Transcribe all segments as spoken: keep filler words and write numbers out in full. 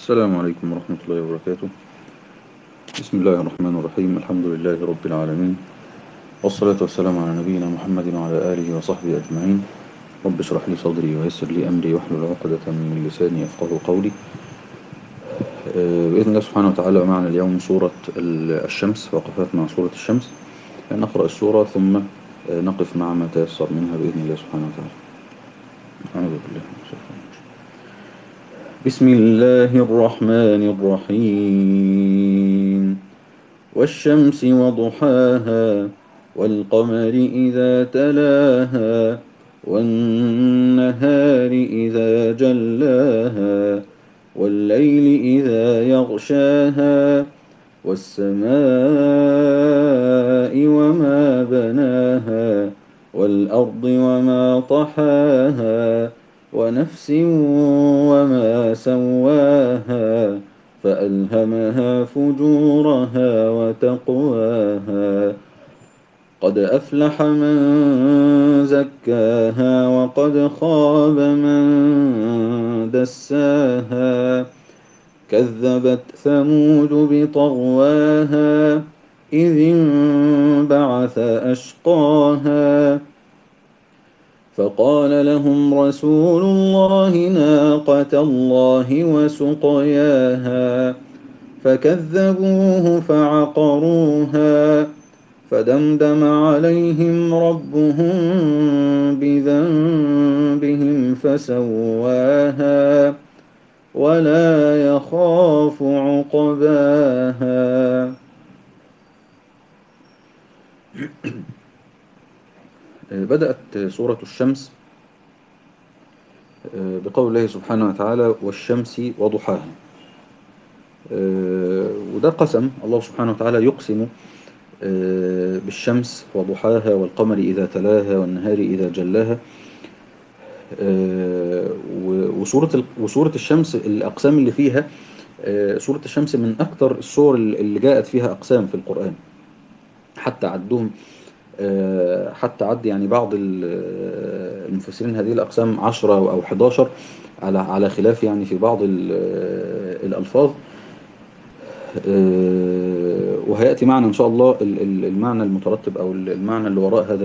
السلام عليكم ورحمة الله وبركاته. بسم الله الرحمن الرحيم. الحمد لله رب العالمين، والصلاة والسلام على نبينا محمد وعلى آله وصحبه أجمعين. رب اشرح لي صدري ويسر لي أمري واحلل عقدة من لساني يفقهوا قولي. آه، بإذن الله سبحانه وتعالى معنا اليوم سورة ال- الشمس، وقفات مع سورة الشمس. نقرأ السورة ثم آه، نقف مع ما تيسر منها بإذن الله سبحانه وتعالى. أعوذ بالله من الشيطان الرجيم. بسم الله الرحمن الرحيم. والشمس وضحاها والقمر إذا تلاها والنهار إذا جلاها والليل إذا يغشاها والسماء وما بناها والأرض وما طحاها ونفس وما سواها فألهمها فجورها وتقواها. قد أفلح من زكاها وقد خاب من دساها. كذبت ثمود بطغواها إذ انبعث أشقاها فقال لهم رسول الله ناقة الله وسقياها فكذبوه فعقروها فدمدم عليهم ربهم بذنبهم فسواها ولا يخاف عقباها. بدأت سورة الشمس بقول الله سبحانه وتعالى والشمس وضحاها. وده قسم الله سبحانه وتعالى يقسم بالشمس وضحاها والقمر إذا تلاها والنهار إذا جلاها. وسورة وسورة الشمس الأقسام اللي فيها، سورة الشمس من أكثر السور اللي جاءت فيها أقسام في القرآن. حتى عدهم حتى عد يعني بعض المفسرين هذه الأقسام عشرة أو حداشر على على خلاف يعني في بعض الألفاظ. وهيأتي معنا إن شاء الله المعنى المترتب أو المعنى اللي وراء هذا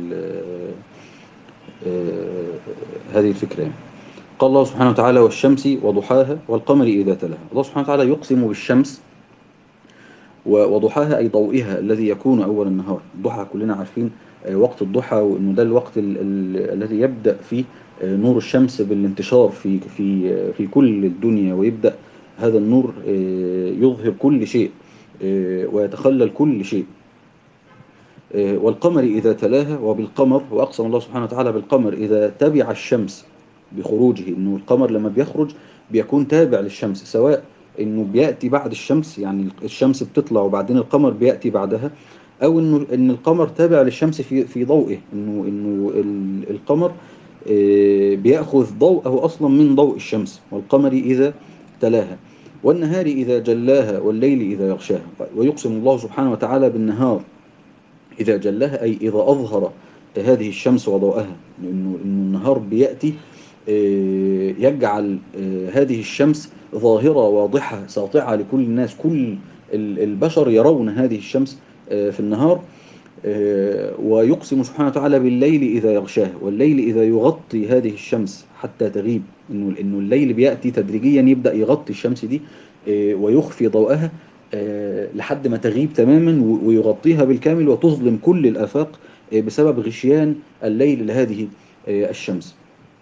هذه الفكرة يعني. قال الله سبحانه وتعالى والشمس وضحاها والقمر إذا تلاها. الله سبحانه وتعالى يقسم بالشمس وضحاها أي ضوئها الذي يكون أول النهار. الضحى كلنا عارفين وقت الضحى، وإنه ده الوقت ال ال الذي يبدأ فيه نور الشمس بالانتشار في في في كل الدنيا، ويبدأ هذا النور يظهر كل شيء ويتخلل كل شيء. والقمر إذا تلاها، وبالقمر، وأقسم الله سبحانه وتعالى بالقمر إذا تبع الشمس بخروجه، إنه القمر لما بيخرج بيكون تابع للشمس، سواء إنه بيأتي بعد الشمس، يعني الشمس بتطلع وبعدين القمر بيأتي بعدها، أو إنه إن القمر تابع للشمس في في ضوئه، إنه إنه القمر بيأخذ ضوءه أصلا من ضوء الشمس. والقمر إذا تلاها والنهار إذا جلاها والليل إذا يغشاها. ويقسم الله سبحانه وتعالى بالنهار إذا جلاها، أي إذا أظهر هذه الشمس وضوءها، لأنه إنه النهار بيأتي يجعل هذه الشمس ظاهرة واضحة ساطعة لكل الناس، كل البشر يرون هذه الشمس في النهار. ويقسم سبحانه وتعالى بالليل إذا يغشاها والليل إذا يغطي هذه الشمس حتى تغيب، إنه إنه الليل بيأتي تدريجيا يبدأ يغطي الشمس دي ويخفي ضوءها لحد ما تغيب تماما ويغطيها بالكامل وتظلم كل الآفاق بسبب غشيان الليل لهذه الشمس.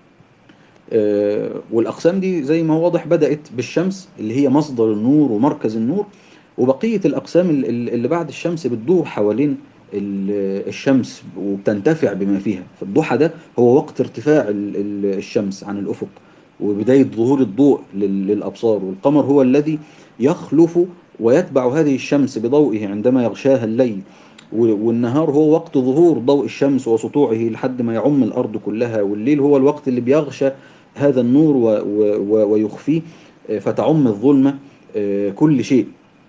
والأقسام دي زي ما هو واضح بدأت بالشمس اللي هي مصدر النور ومركز النور، وبقية الأقسام اللي بعد الشمس بتدور حوالين الشمس وبتنتفع بما فيها. فالضحى ده هو وقت ارتفاع الشمس عن الأفق وبداية ظهور الضوء للأبصار، والقمر هو الذي يخلف ويتبع هذه الشمس بضوئه عندما يغشاها الليل، والنهار هو وقت ظهور ضوء الشمس وسطوعه لحد ما يعم الأرض كلها، والليل هو الوقت اللي بيغشى هذا النور ويخفيه فتعم الظلمة كل شيء.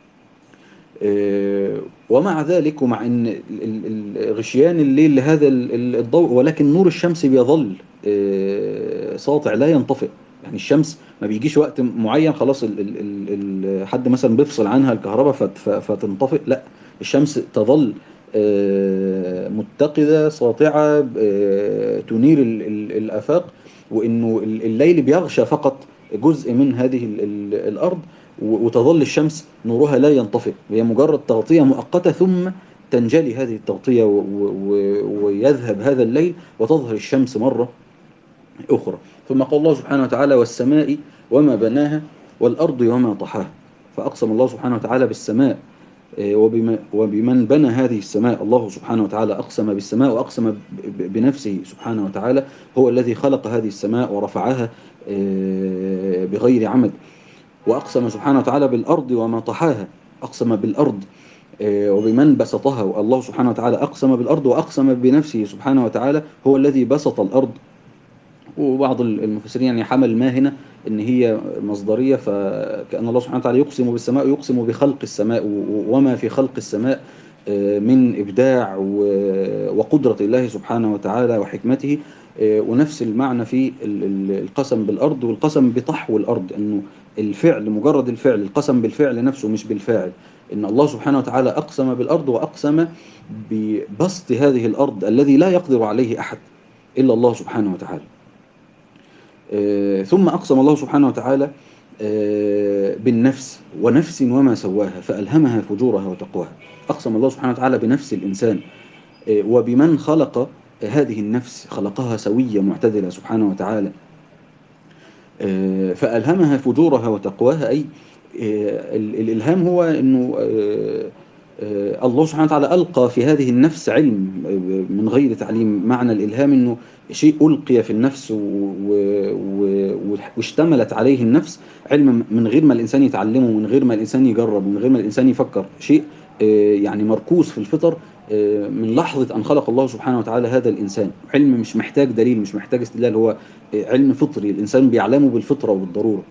ومع ذلك، ومع ان غشيان الليل لهذا الضوء، ولكن نور الشمس بيظل ساطع لا ينطفئ. يعني الشمس ما بيجيش وقت معين خلاص ال ال ال ال حد مثلا بيفصل عنها الكهرباء فت- ف- فتنطفئ، لا، الشمس تظل آه، متقدة ساطعة، آه، تنير ال- ال- الآفاق، وإنه ال- الليل بيغشى فقط جزء من هذه ال- ال- الأرض، و- وتظل الشمس نورها لا ينطفئ، هي مجرد تغطية مؤقتة ثم تنجلي هذه التغطية و- و- ويذهب هذا الليل وتظهر الشمس مرة أخرى. ثم قال الله سبحانه وتعالى: والسماء وما بناها والأرض وما طحاها. فأقسم الله سبحانه وتعالى بالسماء، آه، وبما وبمن بنى هذه السماء. الله سبحانه وتعالى أقسم بالسماء وأقسم ب- ب- بنفسه سبحانه وتعالى، هو الذي خلق هذه السماء ورفعها آه، بغير عمد. وأقسم سبحانه وتعالى بالأرض وما طحاها، أقسم بالأرض آه، وبمن بسطها. الله سبحانه وتعالى أقسم بالأرض وأقسم بنفسه سبحانه وتعالى، هو الذي بسط الأرض. وبعض المفسرين يعني حمل ما هنا ان هي مصدريه، فكأن الله سبحانه وتعالى يقسم بالسماء، يقسم بخلق السماء و- وما في خلق السماء آه، من ابداع و- وقدره الله سبحانه وتعالى وحكمته. آه، ونفس المعنى في ال- ال- القسم بالارض والقسم بطحو الارض، انه الفعل، مجرد الفعل، القسم بالفعل نفسه مش بالفاعل. ان الله سبحانه وتعالى اقسم بالارض واقسم ببسط هذه الارض الذي لا يقدر عليه احد الا الله سبحانه وتعالى. آه، ثم أقسم الله سبحانه وتعالى آه، بالنفس: ونفس وما سواها فألهمها فجورها وتقواها. أقسم الله سبحانه وتعالى بنفس الإنسان آه، وبمن خلق هذه النفس، خلقها سوية معتدلة سبحانه وتعالى. آه، فألهمها فجورها وتقواها، أي آه، ال- الإلهام هو أنه آه، آه، الله سبحانه وتعالى ألقى في هذه النفس علم آه، من غير تعليم. معنى الإلهام أنه شيء ألقي في النفس و- و- و- واشتملت عليه النفس علم من غير ما الإنسان يتعلمه، من غير ما الإنسان يجرب، من غير ما الإنسان يفكر، شيء آه، يعني مركوز في الفطر آه، من لحظة أن خلق الله سبحانه وتعالى هذا الإنسان. علم مش محتاج دليل، مش محتاج استدلال، هو علم فطري الإنسان بيعلمه بالفطرة وبالضرورة.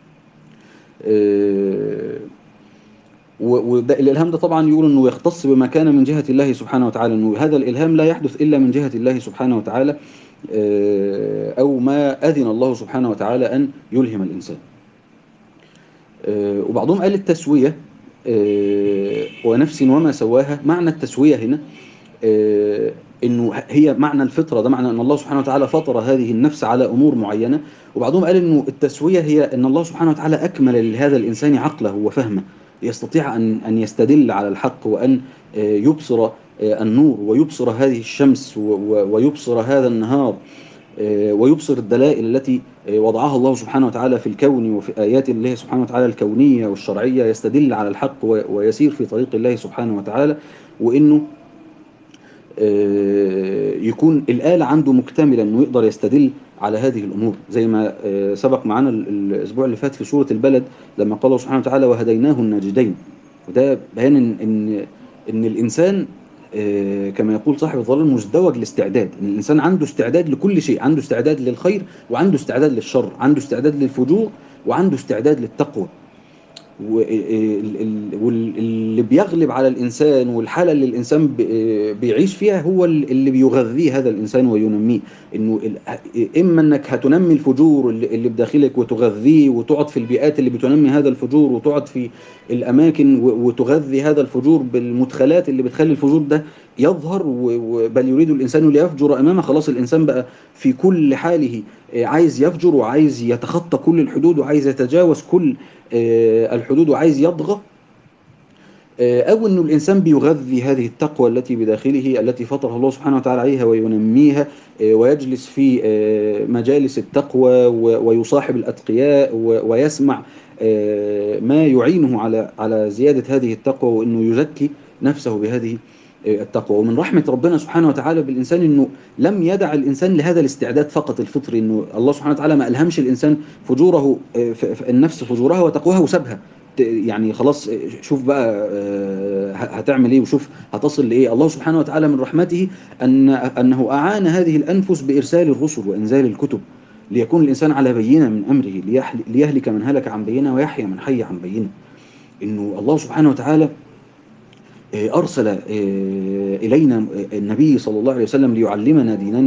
آه، وده الإلهام ده طبعا يقول أنه يختص بما كان من جهة الله سبحانه وتعالى، أنه هذا الإلهام لا يحدث إلا من جهة الله سبحانه وتعالى، آه، أو ما أذن الله سبحانه وتعالى أن يلهم الإنسان. آه، وبعضهم قال التسوية آه، ونفس وما سواها. معنى التسوية هنا آه، انه هي معنى الفطره، ده معنى ان الله سبحانه وتعالى فطر هذه النفس على امور معينه. وبعضهم قال انه التسويه هي ان الله سبحانه وتعالى اكمل لهذا الانسان عقله وفهمه، يستطيع ان ان يستدل على الحق، وان آه، يبصر آه، النور، ويبصر هذه الشمس، و- و- ويبصر هذا النهار، آه، ويبصر الدلائل التي آه، وضعها الله سبحانه وتعالى في الكون، وفي آيات الله سبحانه وتعالى الكونية والشرعية، يستدل على الحق و- ويسير في طريق الله سبحانه وتعالى. وإنه آه، يكون الآلة عنده مكتملة انه يقدر يستدل على هذه الامور، زي ما آه، سبق معنا ال- الاسبوع اللي فات في سورة البلد، لما قال الله سبحانه وتعالى: وهديناه النجدين. وده بيان ان ان ان الانسان آه، كما يقول صاحب الظلال مزدوج الاستعداد، ان الانسان عنده استعداد لكل شيء، عنده استعداد للخير وعنده استعداد للشر، عنده استعداد للفجور وعنده استعداد للتقوى. واللي بيغلب على الإنسان والحالة اللي الإنسان بي- بيعيش فيها هو اللي بيغذيه هذا الإنسان وينميه. إنه ال- إما إنك هتنمي الفجور اللي اللي بداخلك وتغذيه، وتقعد في البيئات اللي بتنمي هذا الفجور، وتقعد في الأماكن و- وتغذي هذا الفجور بالمدخلات اللي بتخلي الفجور ده يظهر، و- و- بل يريد الإنسان ليفجر أمامه. خلاص الإنسان بقى في كل حاله آه، عايز يفجر، وعايز يتخطى كل الحدود، وعايز يتجاوز كل آه، الحدود، وعايز يطغى. آه، أو أنه الإنسان بيغذي هذه التقوى التي بداخله، التي فطره الله سبحانه وتعالى عليها، وينميها آه، ويجلس في آه، مجالس التقوى و- ويصاحب الأتقياء و- ويسمع آه، ما يعينه على على زيادة هذه التقوى، وأنه يزكي نفسه بهذه آه، التقوى. ومن رحمة ربنا سبحانه وتعالى بالإنسان أنه لم يدع الإنسان لهذا الاستعداد فقط الفطري، أنه الله سبحانه وتعالى ما ألهمش الإنسان فجوره، آه، ف- ف- النفس فجورها وتقواها وسابها. ت- يعني خلاص شوف بقى آه، هتعمل ايه وشوف هتصل لايه. الله سبحانه وتعالى من رحمته ان انه اعان هذه الانفس بارسال الرسل وانزال الكتب، ليكون الانسان على بينه من امره، ليحل- ليهلك من هلك عن بينه ويحيى من حي عن بينه. انه الله سبحانه وتعالى آه، أرسل آه، إلينا النبي صلى الله عليه وسلم ليعلمنا ديننا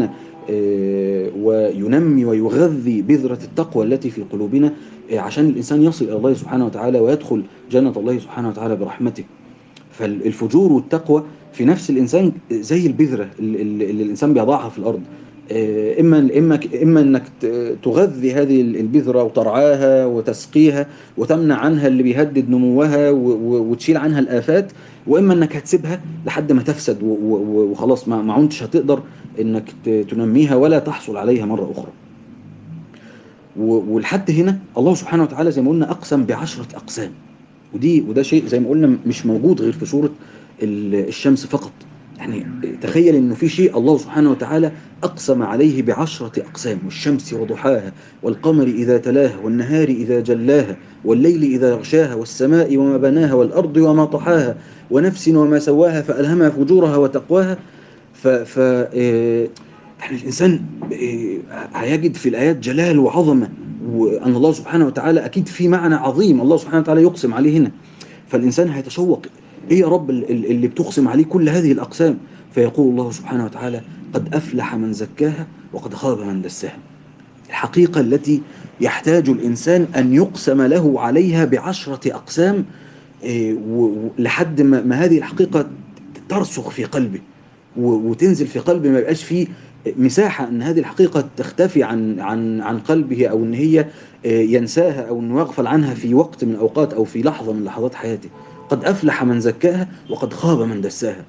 آه، وينمي ويغذي بذرة التقوى التي في قلوبنا، آه، عشان الإنسان يصل إلى الله سبحانه وتعالى ويدخل جنة الله سبحانه وتعالى برحمته. فالفجور والتقوى في نفس الإنسان زي البذرة اللي اللي الإنسان بيضعها في الأرض. آه، إما إما إما إنك ت- تغذي هذه البذرة وترعاها وتسقيها وتمنع عنها اللي بيهدد نموها و- و- وتشيل عنها الآفات، وإما إنك هتسيبها لحد ما تفسد و- و- وخلاص ما ما عدتش هتقدر إنك ت- تنميها ولا تحصل عليها مرة أخرى. و- ولحد هنا الله سبحانه وتعالى زي ما قلنا أقسم بعشرة أقسام. ودي وده شيء زي ما قلنا مش موجود غير في سورة ال- الشمس فقط. يعني تخيل انه في شيء الله سبحانه وتعالى اقسم عليه بعشرة اقسام: والشمس وضحاها، والقمر اذا تلاها، والنهار اذا جلاها، والليل اذا يغشاها، والسماء وما بناها، والارض وما طحاها، ونفس وما سواها فالهمها فجورها وتقواها. ف, ف آه، يعني الانسان آه، هيجد في الايات جلال وعظمه، وان الله سبحانه وتعالى اكيد في معنى عظيم الله سبحانه وتعالى يقسم عليه هنا. فالإنسان هيتشوق: إيه يا رب ال- ال- اللي بتقسم عليه كل هذه الأقسام؟ فيقول الله سبحانه وتعالى: قد أفلح من زكاها وقد خاب من دساها. الحقيقة التي يحتاج الإنسان أن يقسم له عليها بعشرة أقسام، إيه، و- و- لحد ما ما هذه الحقيقة ترسخ في قلبه و- وتنزل في قلبه، ما يبقاش فيه مساحة ان هذه الحقيقة تختفي عن عن عن قلبه، او ان هي آه، ينساها، او انه يغفل عنها في وقت من الاوقات او في لحظة من لحظات حياته. قد افلح من زكاها وقد خاب من دساها.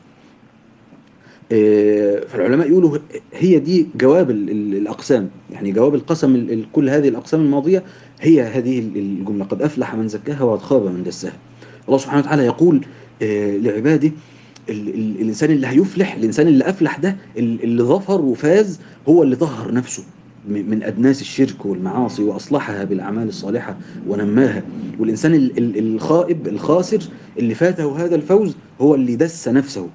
آه، فالعلماء يقولوا هي دي جواب ال- ال- الأقسام، يعني جواب القسم ال- ال- كل هذه الأقسام الماضية هي هذه ال- الجملة: قد أفلح من زكاها وقد خاب من دساها. الله سبحانه وتعالى يقول آه، لعباده: ال ال الإنسان اللي هيفلح، الإنسان اللي أفلح ده، ال- اللي ظفر وفاز، هو اللي طهر نفسه م- من أدناس الشرك والمعاصي وأصلحها بالأعمال الصالحة ونماها. والإنسان ال- ال- الخائب الخاسر اللي فاته هذا الفوز هو اللي دس نفسه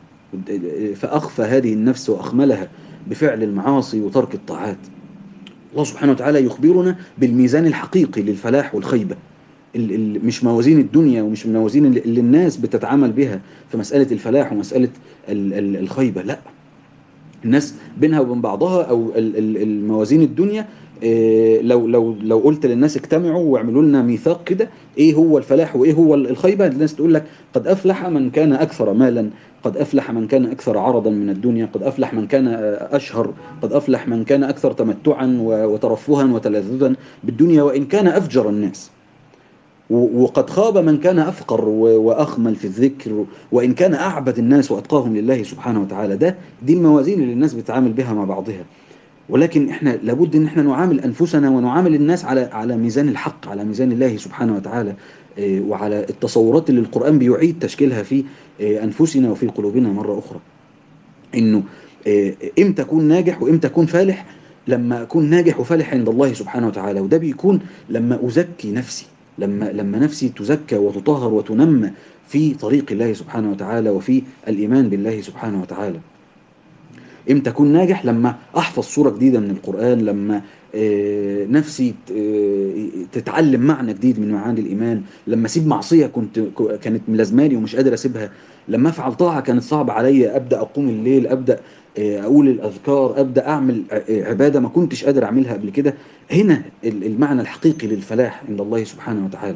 فأخفى هذه النفس وأخملها بفعل المعاصي وترك الطاعات. الله سبحانه وتعالى يخبرنا بالميزان الحقيقي للفلاح والخيبة، ال- ال- مش موازين الدنيا ومش الموازين اللي اللي الناس بتتعامل بها في مسألة الفلاح ومسألة ال- ال- الخيبة. لا، الناس بينها وبين بعضها، او ال- ال- الموازين الدنيا. إيه، لو لو لو قلت للناس اجتمعوا واعملوا لنا ميثاق كده: ايه هو الفلاح وايه هو الخيبه؟ الناس تقول لك: قد افلح من كان اكثر مالا، قد افلح من كان اكثر عرضا من الدنيا، قد افلح من كان آه، اشهر، قد افلح من كان اكثر تمتعا و- وترفها وتلذذا بالدنيا وان كان افجر الناس، و- وقد خاب من كان أفقر و- وأخمل في الذكر وإن كان أعبد الناس وأتقاهم لله سبحانه وتعالى. ده دي الموازين اللي الناس بتتعامل بها مع بعضها. ولكن احنا لابد ان احنا نعامل انفسنا ونعامل الناس على على ميزان الحق، على ميزان الله سبحانه وتعالى، آه، وعلى التصورات اللي القرآن بيعيد تشكيلها في آه، انفسنا وفي قلوبنا مرة اخرى. انه آه، امتى اكون ناجح وامتى اكون فالح؟ لما اكون ناجح وفالح عند الله سبحانه وتعالى، وده بيكون لما ازكي نفسي، لما لما نفسي تزكى وتطهر وتنمى في طريق الله سبحانه وتعالى وفي الايمان بالله سبحانه وتعالى. امتى اكون ناجح؟ لما احفظ سورة جديدة من القرآن، لما آه، نفسي ت- آه، تتعلم معنى جديد من معاني الإيمان، لما اسيب معصية كنت ك- كانت ملازماني ومش قادر اسيبها، لما افعل طاعة كانت صعبة عليا، ابدا اقوم الليل، ابدا آه، اقول الاذكار، ابدا اعمل ع- عبادة ما كنتش قادر اعملها قبل كده. هنا ال- المعنى الحقيقي للفلاح عند الله سبحانه وتعالى.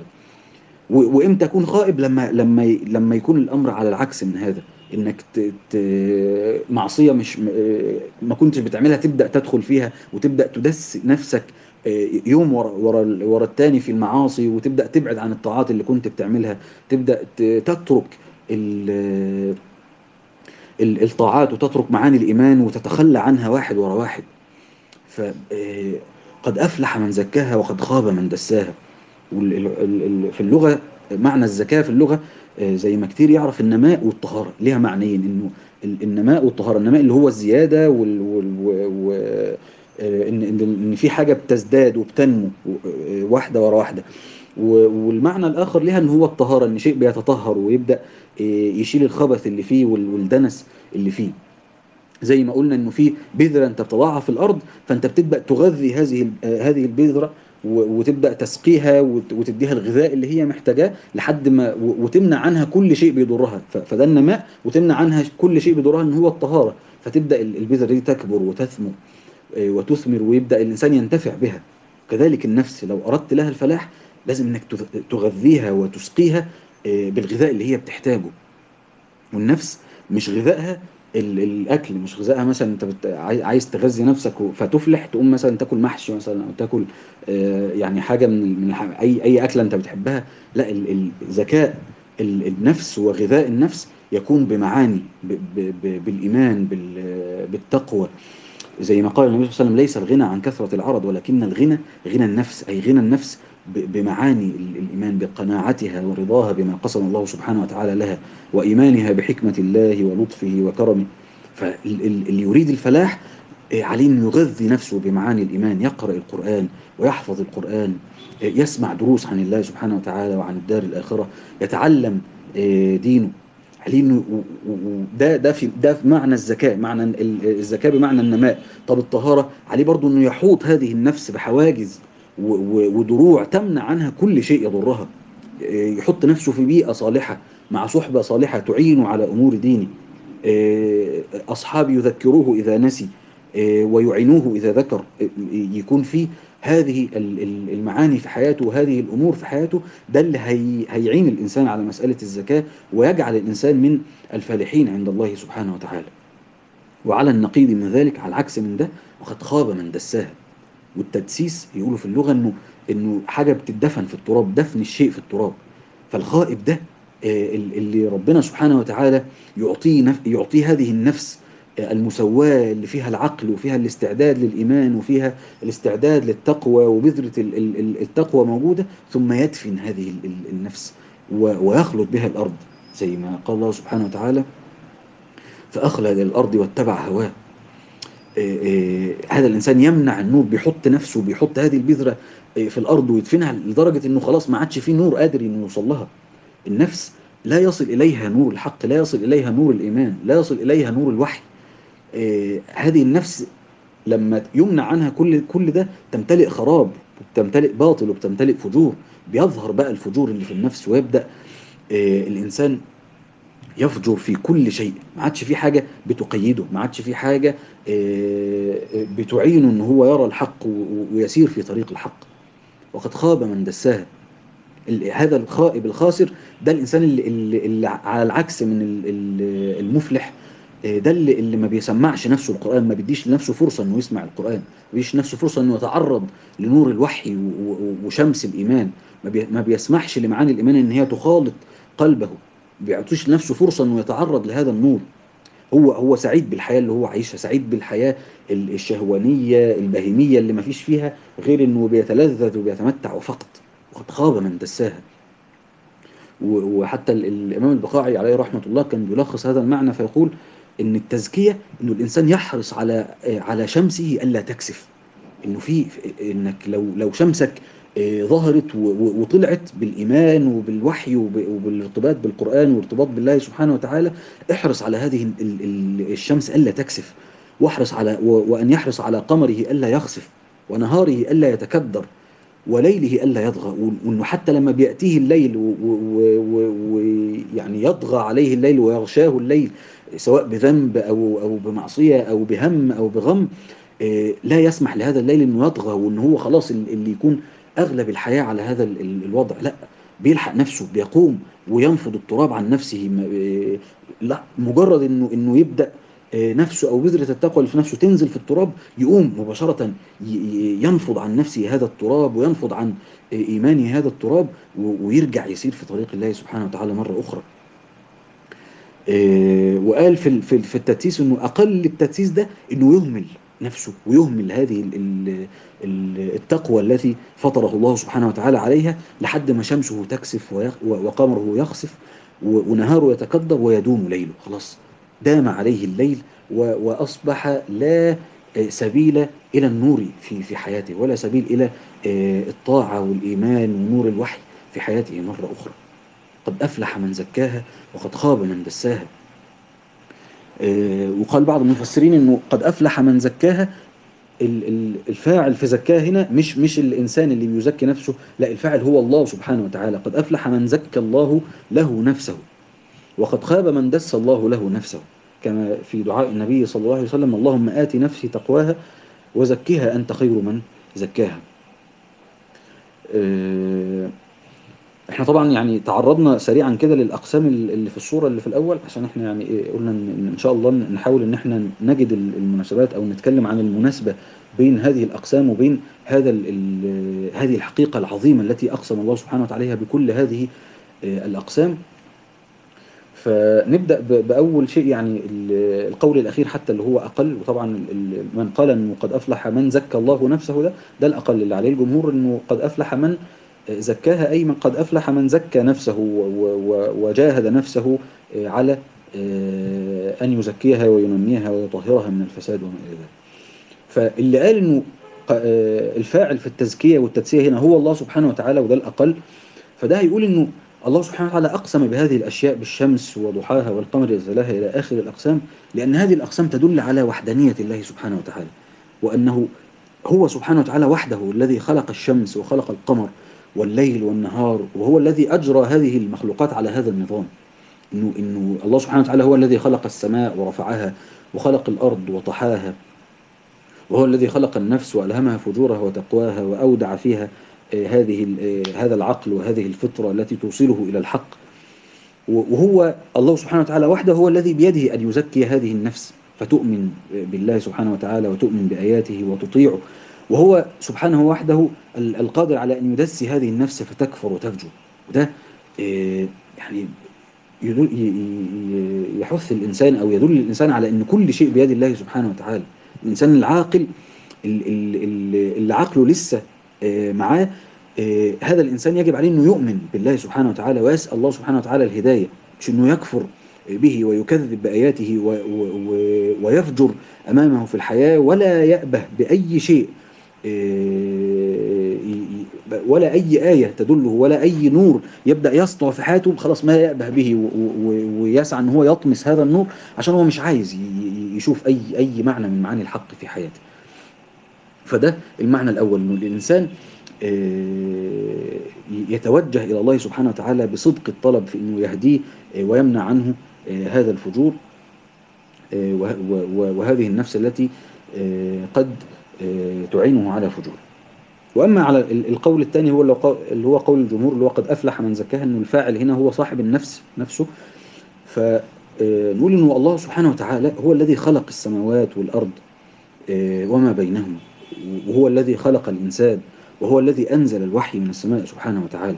و- وامتى اكون خائب؟ لما لما ي- لما يكون الامر على العكس من هذا، انك ت... ت... معصيه مش م- ما كنتش بتعملها تبدا تدخل فيها وتبدا تدس نفسك آه، يوم ورا ورا ال- ورا التاني في المعاصي، وتبدا تبعد عن الطاعات اللي كنت بتعملها، تبدا ت- تترك ال... ال- الطاعات وتترك معاني الايمان وتتخلى عنها واحد ورا واحد. فقد افلح من زكاها وقد خاب من دساها. وال- ال- ال- ال- في اللغة معنى الزكاة في اللغة آه، زي ما كتير يعرف النماء والطهارة ليها معنيين: انه ال- النماء والطهارة. النماء اللي هو الزيادة وال وال و و آه، ان ان ان في حاجة بتزداد وبتنمو و- آه، واحدة ورا واحدة. و- والمعنى الآخر ليها ان هو الطهارة، ان شيء بيتطهر ويبدأ آه، يشيل الخبث اللي فيه وال- والدنس اللي فيه. زي ما قلنا انه في بذره انت بتضعها في الارض، فانت بتبدا تغذي هذه ال- آه، هذه البذره و- وتبدا تسقيها وت- وتديها الغذاء اللي هي محتاجاه لحد ما و- وتمنع عنها كل شيء بيضرها. ف- فده النماء. وتمنع عنها كل شيء بيضرها ان هو الطهاره، فتبدا ال- البذره دي تكبر وتثمر آه، وتثمر، ويبدأ الإنسان ينتفع بها. كذلك النفس لو أردت لها الفلاح لازم إنك تغ- تغذيها وتسقيها آه، بالغذاء اللي هي بتحتاجه. والنفس مش غذائها ال- الاكل، مش غذائها مثلا انت بت... عاي- عايز تغذي نفسك و- فتفلح تقوم مثلا تاكل محشي مثلا، او تاكل آه، يعني حاجه من ال- من الح... اي اي اكله انت بتحبها. لا، ال- الذكاء ال- النفس وغذاء النفس يكون بمعاني ب... ب... ب... بالايمان بال... بالتقوى. زي ما قال النبي صلى الله عليه وسلم: ليس الغنى عن كثرة العرض ولكن الغنى غنى النفس، أي غنى النفس ب- بمعاني ال- الإيمان، بقناعتها ورضاها بما قسم الله سبحانه وتعالى لها، وإيمانها بحكمة الله ولطفه وكرمه. فاللي يريد الفلاح آه، عليه أن يغذي نفسه بمعاني الإيمان، يقرأ القرآن ويحفظ القرآن، آه، يسمع دروس عن الله سبحانه وتعالى وعن الدار الآخرة، يتعلم آه، دينه. عليه انه و- و- و- ده ده في ده في معنى الزكاة، معنى ال- الزكاة بمعنى النماء. طب الطهارة عليه برضو انه يحوط هذه النفس بحواجز و- و- ودروع تمنع عنها كل شيء يضرها. إيه، يحط نفسه في بيئة صالحة مع صحبة صالحة تعينه على أمور دينه. إيه، أصحاب يذكروه إذا نسي، إيه، ويعينوه إذا ذكر. إيه، يكون فيه هذه ال- ال- المعاني في حياته وهذه الأمور في حياته. ده اللي هي هيعين الإنسان على مسألة الزكاة، ويجعل الإنسان من الفالحين عند الله سبحانه وتعالى. وعلى النقيض من ذلك، على العكس من ده، وقد خاب من دساها. والتدسيس يقولوا في اللغة انه انه حاجة بتدفن في التراب، دفن الشيء في التراب. فالخائب ده آه، ال- اللي ربنا سبحانه وتعالى يعطيه نف... يعطيه هذه النفس آه، المسواة، اللي فيها العقل وفيها الاستعداد للإيمان وفيها الاستعداد للتقوى، وبذرة ال- ال- ال- التقوى موجودة، ثم يدفن هذه ال- ال- النفس و- ويخلط بها الأرض. زي ما قال الله سبحانه وتعالى: فأخلد الأرض واتبع هواه. إيه إيه، هذا الإنسان يمنع النور، بيحط نفسه، بيحط هذه البذرة إيه، في الأرض ويدفنها لدرجة إنه خلاص ما عادش فيه نور قادر إنه يوصل لها. النفس لا يصل إليها نور الحق، لا يصل إليها نور الإيمان، لا يصل إليها نور الوحي. إيه، هذه النفس لما يمنع عنها كل كل ده تمتلئ خراب، وبتمتلئ باطل، وبتمتلئ فجور. بيظهر بقى الفجور اللي في النفس، ويبدأ إيه، الإنسان يفجر في كل شيء. ما عادش في حاجة بتقيده، ما عادش في حاجة آه، آه، بتعينه ان هو يرى الحق و- و- ويسير في طريق الحق. وقد خاب من دساها. ال- هذا الخائب الخاسر ده الانسان اللي, اللي, اللي على العكس من ال- ال- المفلح. آه، ده اللي, اللي ما بيسمعش نفسه القرآن، ما بيديش لنفسه فرصة انه يسمع القرآن، ما بيديش لنفسه فرصة انه يتعرض لنور الوحي و- و- وشمس الإيمان. ما بي- ما بيسمحش لمعاني الإيمان ان هي تخالط قلبه، ما بيعطيش لنفسه فرصة انه يتعرض لهذا النور. هو هو سعيد بالحياة اللي هو عايشها، سعيد بالحياة ال- الشهوانية البهيمية اللي ما فيش فيها غير انه بيتلذذ وبيتمتع فقط. وقد خاب من دساها. و- وحتى ال- الإمام البقاعي عليه رحمة الله كان بيلخص هذا المعنى فيقول إن التزكية إنه الإنسان يحرص على على شمسه ألا تكسف. إنه في إنك لو لو شمسك آه، ظهرت و- و- وطلعت بالإيمان وبالوحي وب- وبالارتباط بالقرآن وارتباط بالله سبحانه وتعالى، احرص على هذه ال- ال- الشمس ألا تكسف. واحرص على و- وأن يحرص على قمره ألا يخسف، ونهاره ألا يتكدر، وليله ألا يطغى. وإنه حتى لما بيأتيه الليل ويعني يطغى عليه الليل ويغشاه الليل، سواء بذنب أو أو بمعصية أو بهم أو بغم، آه، لا يسمح لهذا الليل إنه يطغى، وإن هو خلاص ال- اللي يكون أغلب الحياة على هذا ال- ال- الوضع. لا، بيلحق نفسه، بيقوم وينفض التراب عن نفسه. ما- آه، لا، مجرد إنه إنه يبدأ آه، نفسه أو بذرة التقوى اللي في نفسه تنزل في التراب، يقوم مباشرة ي- ي- ينفض عن نفسه هذا التراب، وينفض عن إيمانه هذا التراب، و- ويرجع يسير في طريق الله سبحانه وتعالى مرة أخرى. آه، وقال في ال- في ال- في التدسيس انه اقل التدسيس ده انه يهمل نفسه ويهمل هذه ال- ال- ال- التقوى التي فطره الله سبحانه وتعالى عليها، لحد ما شمسه تكسف ويخ- وقمره يخسف، و- ونهاره يتكدر ويدوم ليله. خلاص دام عليه الليل، و- واصبح لا آه، سبيل الى النور في في حياته، ولا سبيل الى آه، الطاعه والايمان ونور الوحي في حياته مره اخرى. قد افلح من زكاها وقد خاب من دساها. آه، وقال بعض المفسرين انه قد افلح من زكاها. ال- ال- الفاعل في زكاها هنا مش مش الانسان اللي بيزكي نفسه، لا، الفاعل هو الله سبحانه وتعالى. قد افلح من زكى الله له نفسه، وقد خاب من دس الله له نفسه. كما في دعاء النبي صلى الله عليه وسلم: اللهم آت نفسي تقواها وزكها أنت خير من زكاها. آه، احنا طبعا يعني تعرضنا سريعا كده للاقسام اللي في الصوره اللي في الاول، عشان احنا يعني ايه قلنا ان ان شاء الله نحاول ان احنا نجد المناسبات او نتكلم عن المناسبه بين هذه الاقسام وبين هذا ال ال هذه الحقيقه العظيمه التي اقسم الله سبحانه وتعالى عليها بكل هذه آه، الاقسام. فنبدا ب- باول شيء، يعني ال- القول الاخير حتى اللي هو اقل، وطبعا ال- من قال انه قد افلح من زكى الله نفسه، ده ده الاقل اللي عليه الجمهور، انه قد افلح من زكاها، أي من قد أفلح من زكى نفسه و- و- وجاهد نفسه آه، على آه، أن يزكيها وينميها ويطهرها من الفساد وما إلى ذلك. فاللي قال إنه ق- آه، الفاعل في التزكية والتدسية هنا هو الله سبحانه وتعالى، وده الأقل، فده هيقول إنه الله سبحانه وتعالى أقسم بهذه الأشياء، بالشمس وضحاها والقمر إذا تلاها إلى آخر الأقسام، لأن هذه الأقسام تدل على وحدانية الله سبحانه وتعالى، وأنه هو سبحانه وتعالى وحده الذي خلق الشمس وخلق القمر والليل والنهار، وهو الذي أجرى هذه المخلوقات على هذا النظام. إنه إنه الله سبحانه وتعالى هو الذي خلق السماء ورفعها، وخلق الأرض وطحاها، وهو الذي خلق النفس وألهمها فجورها وتقواها، وأودع فيها آه، هذه ال- آه، هذا العقل وهذه الفطرة التي توصله إلى الحق. وهو الله سبحانه وتعالى وحده هو الذي بيده أن يزكي هذه النفس، فتؤمن بالله سبحانه وتعالى وتؤمن بآياته وتطيعه. وهو سبحانه وحده ال- القادر على أن يدسي هذه النفس فتكفر وتفجر. وده آه، يعني يدل ي- ي- يحث الإنسان أو يدل الإنسان على أن كل شيء بيد الله سبحانه وتعالى. الإنسان العاقل ال- ال- ال- اللي عقله لسه آه، معاه، آه، هذا الإنسان يجب عليه أنه يؤمن بالله سبحانه وتعالى ويسأل الله سبحانه وتعالى الهداية، مش أنه يكفر به ويكذب بآياته و- و- و- ويفجر أمامه في الحياة، ولا يأبه بأي شيء آه، ي- ي- ولا أي آية تدله ولا أي نور يبدأ يسطع في حياته، خلاص ما يأبه به و- و- ويسعى أن هو يطمس هذا النور، عشان هو مش عايز ي- ي- يشوف أي أي معنى من معاني الحق في حياته. فده المعنى الأول، أنه الإنسان آه، يتوجه إلى الله سبحانه وتعالى بصدق الطلب في أنه يهديه آه، ويمنع عنه آه، هذا الفجور، آه، وه- و- وهذه النفس التي آه، قد آه، تعينه على فجور. وأما على ال- القول الثاني، هو اللي هو اللي هو قول الجمهور، اللي هو قد أفلح من زكاها، أنه الفاعل هنا هو صاحب النفس نفسه. فنقول أنه الله سبحانه وتعالى هو الذي خلق السماوات والأرض آه، وما بينهما، وهو الذي خلق الإنسان، وهو الذي أنزل الوحي من السماء سبحانه وتعالى.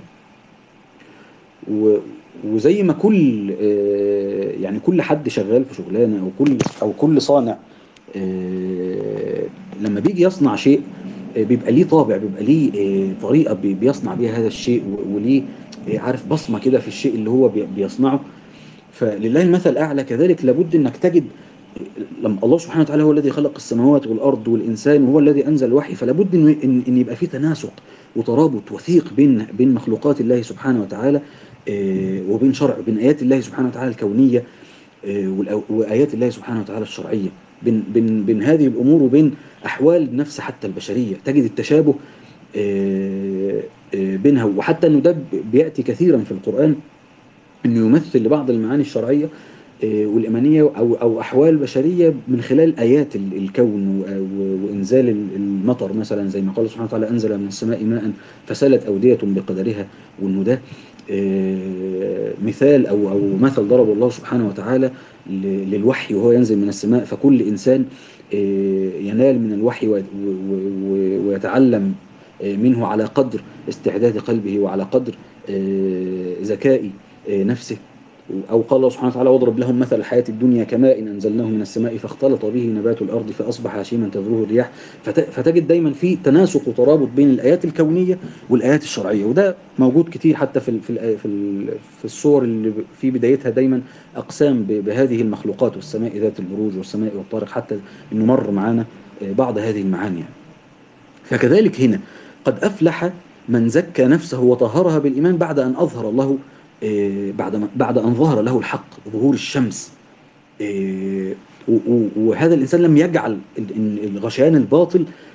و- وزي ما كل آه، يعني كل حد شغال في شغلانة، أو كل أو كل صانع آه، لما بيجي يصنع شيء آه، بيبقى ليه طابع، بيبقى ليه آه، طريقة بي- بيصنع بيها هذا الشيء، و- وليه آه، عارف بصمة كده في الشيء اللي هو بي- بيصنعه. فلله المثل الأعلى، كذلك لابد أنك تجد لما الله سبحانه وتعالى هو الذي خلق السماوات والأرض والإنسان، وهو الذي أنزل الوحي، فلا بد إن إن إن يبقى في تناسق وترابط وثيق بين بين مخلوقات الله سبحانه وتعالى آه، وبين شرع بين آيات الله سبحانه وتعالى الكونية آه، والأو- وآيات الله سبحانه وتعالى الشرعية، بين بين بين هذه الأمور وبين أحوال النفس حتى البشرية، تجد التشابه آه، آه، بينها. وحتى أنه ده ب- بيأتي كثيرا في القرآن، انه يمثل لبعض المعاني الشرعيه آه، والايمانيه او او احوال بشريه من خلال ايات ال- الكون و- و- وانزال ال- المطر مثلا، زي ما قال سبحانه وتعالى انزل من السماء ماء فسالت اوديه بقدرها. وانه ده آه، مثال او او مثل ضربه الله سبحانه وتعالى ل- للوحي وهو ينزل من السماء، فكل انسان آه، ينال من الوحي و- و- و- ويتعلم آه، منه على قدر استعداد قلبه وعلى قدر آه، ذكاء آه، نفسه. أو قال الله سبحانه وتعالى واضرب لهم مثل الحياة الدنيا كماء إن أنزلناه من السماء فاختلط به نبات الأرض فأصبح هشيما تذروه الرياح. فت- فتجد دايما في تناسق وترابط بين الآيات الكونية والآيات الشرعية، وده موجود كتير حتى في ال- في ال- في ال- في الصور اللي ب- في بدايتها دايما أقسام ب- بهذه المخلوقات، والسماء ذات البروج والسماء والطارق، حتى إنه مر معانا آه، بعض هذه المعاني يعني. فكذلك هنا قد أفلح من زكى نفسه وطهرها بالإيمان بعد أن أظهر الله آه، بعد ما- بعد أن ظهر له الحق ظهور الشمس. آه، و- و- وهذا الإنسان لم يجعل ال- ال- الغشيان الباطل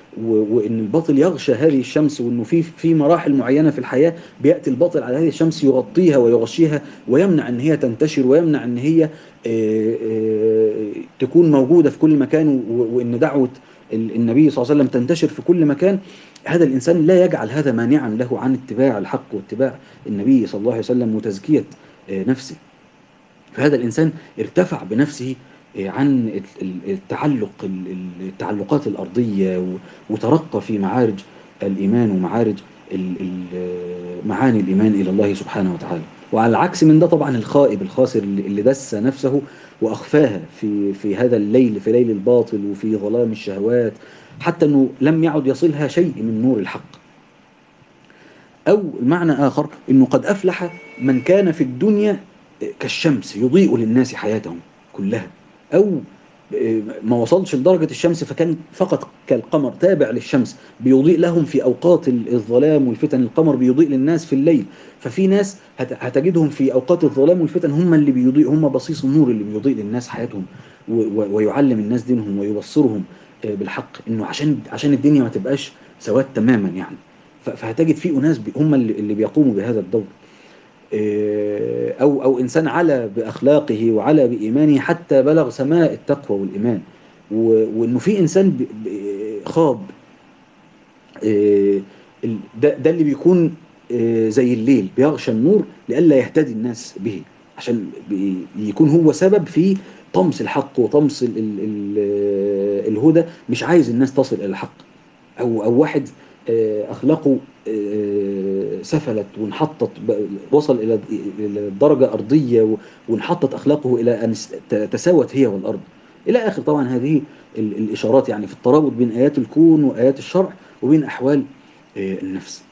و- وان الباطل يغشى هذه الشمس، وانه في في مراحل معينه في الحياه بياتي الباطل على هذه الشمس يغطيها ويغشيها ويمنع ان هي تنتشر، ويمنع ان هي آه، آه، تكون موجوده في كل مكان، و- وان دعوه ال- النبي صلى الله عليه وسلم تنتشر في كل مكان. هذا الانسان لا يجعل هذا مانعا له عن اتباع الحق واتباع النبي صلى الله عليه وسلم وتزكيه آه، نفسه. فهذا الإنسان ارتفع بنفسه آه، عن التعلق التعلقات الأرضية، و- وترقى في معارج الإيمان ومعارج ال- ال- معاني الإيمان إلى الله سبحانه وتعالى. وعلى العكس من ده طبعا الخائب الخاسر اللي اللي دس نفسه وأخفاها في في هذا الليل، في ليل الباطل وفي ظلام الشهوات، حتى أنه لم يعد يصلها شيء من نور الحق. أو المعنى آخر أنه قد أفلح من كان في الدنيا كالشمس يضيء للناس حياتهم كلها، أو ما وصلش لدرجة الشمس فكان فقط كالقمر تابع للشمس بيضيء لهم في أوقات الظلام والفتن. القمر بيضيء للناس في الليل، ففي ناس هت- هتجدهم في أوقات الظلام والفتن هم اللي بيضيء، هم بصيص النور اللي بيضيء للناس حياتهم، و- و- ويعلم الناس دينهم ويبصرهم آه، بالحق، إنه عشان عشان الدنيا ما تبقاش سواد تماما يعني. ف- فهتجد في أناس بي- هم اللي اللي بيقوموا بهذا الدور. إيه، أو أو إنسان علا بأخلاقه وعلا بإيمانه حتى بلغ سماء التقوى والإيمان، و- وإنه في إنسان ب- ب- خاض إيه، ال- ده ده اللي بيكون إيه، زي الليل بيغشى النور لئلا يهتدي الناس به، عشان بي- يكون هو سبب في طمس الحق وطمس ال ال ال الهدى، مش عايز الناس تصل إلى الحق. او او واحد آه، اخلاقه آه، سفلت وانحطت، ب- وصل الى إلى درجه ارضيه، و- وانحطت اخلاقه الى ان س- ت- تساوت هي والارض الى اخر. طبعا هذه ال- الاشارات يعني في الترابط بين ايات الكون وايات الشرع وبين احوال آه، النفس.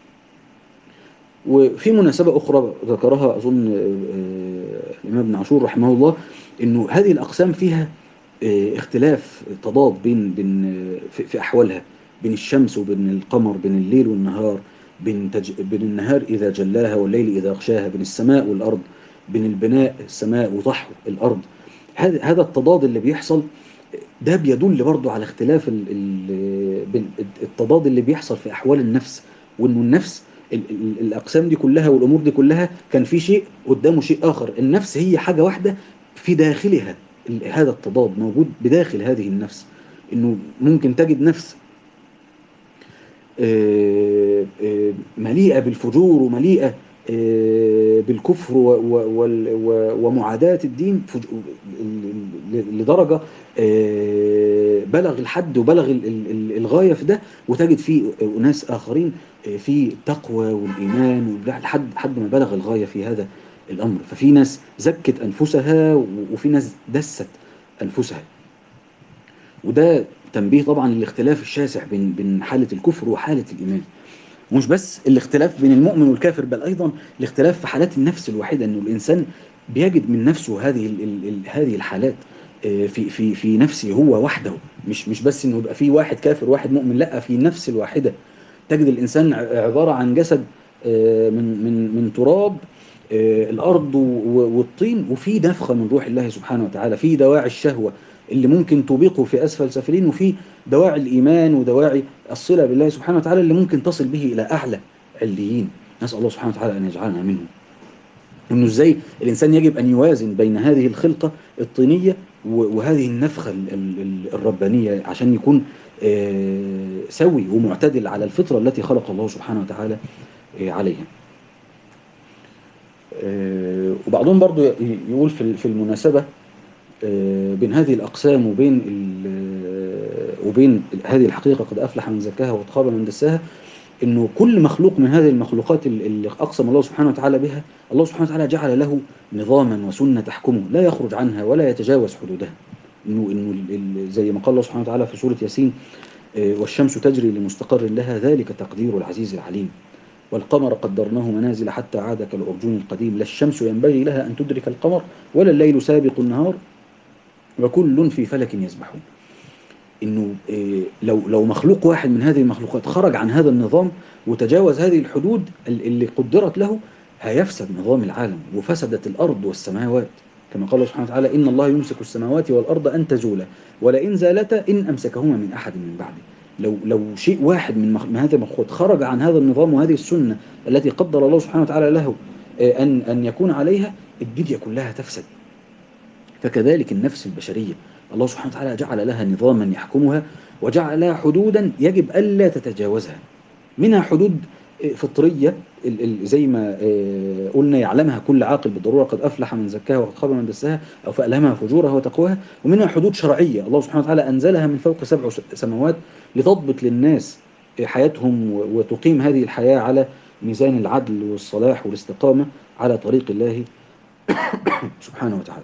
وفي مناسبة أخرى ذكرها أظن آه، الإمام ابن عاشور رحمه الله، إنه هذه الأقسام فيها آه، اختلاف تضاد بين بين آه، في في أحوالها، بين الشمس وبين القمر، بين الليل والنهار، بين تج... بين النهار إذا جلاها والليل إذا غشاها، بين السماء والأرض، بين البناء السماء وضحو الأرض. هذا هذا التضاد اللي بيحصل ده بيدل برضه على اختلاف ال... ال... بين التضاد اللي بيحصل في أحوال النفس، وإنه النفس ال... ال... الأقسام دي كلها والأمور دي كلها كان في شيء قدامه شيء آخر. النفس هي حاجة واحدة في داخلها ال- هذا التضاد موجود بداخل هذه النفس. انه ممكن تجد نفس آه، آه، مليئة بالفجور ومليئة آه، بالكفر و- و- وال- و- ومعاداة الدين، فج- ل- لدرجة آه، بلغ الحد وبلغ ال- ال- ال- الغاية في ده، وتجد فيه أناس آخرين آه، في التقوى والإيمان والبتاع لحد حد ما بلغ الغاية في هذا الأمر. ففي ناس زكت أنفسها، و- وفي ناس دست أنفسها. وده تنبيه طبعا للاختلاف الشاسع بين بين حالة الكفر وحالة الإيمان. مش بس الاختلاف بين المؤمن والكافر، بل أيضا الاختلاف في حالات النفس الواحدة، إنه الإنسان بيجد من نفسه هذه ال ال ال هذه الحالات آه، في في في نفسه هو وحده. مش مش بس إنه يبقى في واحد كافر وواحد مؤمن، لا، في نفس الواحدة تجد الإنسان ع- عبارة عن جسد آه، من من من تراب آه، الأرض و- والطين، وفي نفخة من روح الله سبحانه وتعالى، في دواعي الشهوة اللي ممكن توبقه في أسفل سافلين، وفي دواعي الإيمان ودواعي الصلة بالله سبحانه وتعالى اللي ممكن تصل به إلى أعلى عليين. نسأل الله سبحانه وتعالى أن يجعلنا منهم. إنه إزاي الإنسان يجب أن يوازن بين هذه الخلقة الطينية و- وهذه النفخة ال- ال- ال- الربانية، عشان يكون آه، سوي ومعتدل على الفطرة التي خلق الله سبحانه وتعالى آه، عليها. آه، وبعضهم برضو ي- يقول في في المناسبة آه، بين هذه الأقسام وبين ال- وبين هذه الحقيقة قد أفلح من زكاها وقد خاب من دساها، إنه كل مخلوق من هذه المخلوقات اللي أقسم الله سبحانه وتعالى بها، الله سبحانه وتعالى جعل له نظاما وسنة تحكمه لا يخرج عنها ولا يتجاوز حدودها. إنه إنه ال- ال- زي ما قال الله سبحانه وتعالى في سورة ياسين آه، والشمس تجري لمستقر لها ذلك تقدير العزيز العليم، والقمر قدرناه منازل حتى عاد كالأرجون القديم، لا الشمس ينبغي لها أن تدرك القمر ولا الليل سابق النهار وكل في فلك يسبحون. انه إيه، لو لو مخلوق واحد من هذه المخلوقات خرج عن هذا النظام وتجاوز هذه الحدود ال- اللي قدرت له، هيفسد نظام العالم وفسدت الارض والسماوات. كما قال الله سبحانه وتعالى ان الله يمسك السماوات والارض ان تزولا ولئن زالتا ان امسكهما من احد من بعده. لو لو شيء واحد من مخ- من هذه المخلوقات خرج عن هذا النظام وهذه السنة التي قدر الله سبحانه وتعالى له آه، أن أن يكون عليها، الدنيا كلها تفسد. فكذلك النفس البشرية، الله سبحانه وتعالى جعل لها نظاما يحكمها، وجعل لها حدودا يجب ألا تتجاوزها. منها حدود آه، فطرية، ال- ال- زي ما آه، قلنا يعلمها كل عاقل بالضرورة، قد أفلح من زكاها وقد خاب من دساها، أو فألهمها فجورها وتقواها. ومنها حدود شرعية الله سبحانه وتعالى أنزلها من فوق سبع س- سماوات لتضبط للناس آه، حياتهم، و- وتقيم هذه الحياة على ميزان العدل والصلاح والاستقامة على طريق الله سبحانه وتعالى.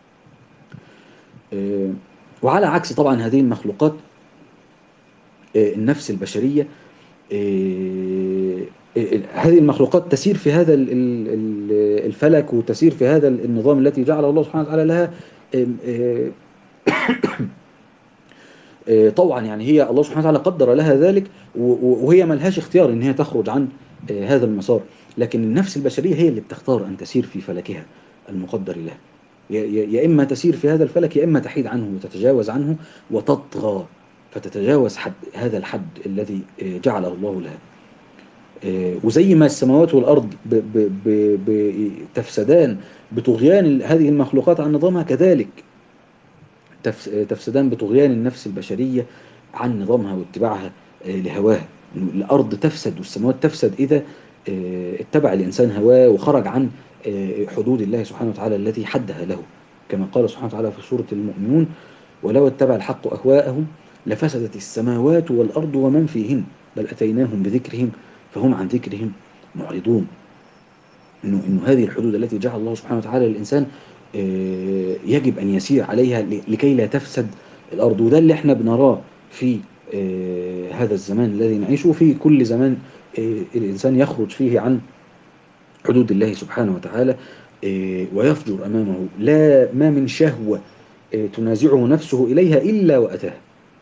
آه، وعلى عكس طبعا هذه المخلوقات، آه، النفس البشرية، آه، آه، هذه المخلوقات تسير في هذا ال- ال- ال- الفلك، وتسير في هذا النظام التي جعله الله سبحانه وتعالى لها آم، آه، آه، طوعا. يعني هي الله سبحانه وتعالى قدر لها ذلك، و- و- وهي ملهاش اختيار ان هي تخرج عن آه، هذا المسار. لكن النفس البشرية هي اللي بتختار ان تسير في فلكها المقدر لها. يا يا- يا اما تسير في هذا الفلك، يا اما تحيد عنه وتتجاوز عنه وتطغى، فتتجاوز حد هذا الحد الذي آه، جعله الله لها. آه، وزي ما السماوات والأرض ب- ب- ب- ب- تفسدان بطغيان ال- هذه المخلوقات عن نظامها، كذلك تفس- آه، تفسدان بطغيان النفس البشرية عن نظامها واتباعها آه، لهواها. إنه الأرض تفسد والسماوات تفسد إذا آه، اتبع الإنسان هواه وخرج عن آه، حدود الله سبحانه وتعالى التي حدها له. كما قال سبحانه وتعالى في سورة المؤمنون: ولو اتبع الحق أهواءهم لفسدت السماوات والأرض ومن فيهن بل أتيناهم بذكرهم فهم عن ذكرهم معرضون. إنه إنه هذه الحدود التي جعل الله سبحانه وتعالى للإنسان آه، يجب أن يسير عليها ل- لكي لا تفسد الأرض. وده اللي احنا بنراه في آه، هذا الزمان الذي نعيشه، في كل زمان آه، الإنسان يخرج فيه عن حدود الله سبحانه وتعالى آه، ويفجر أمامه. لا ما من شهوة آه، تنازعه نفسه إليها إلا وأتاها.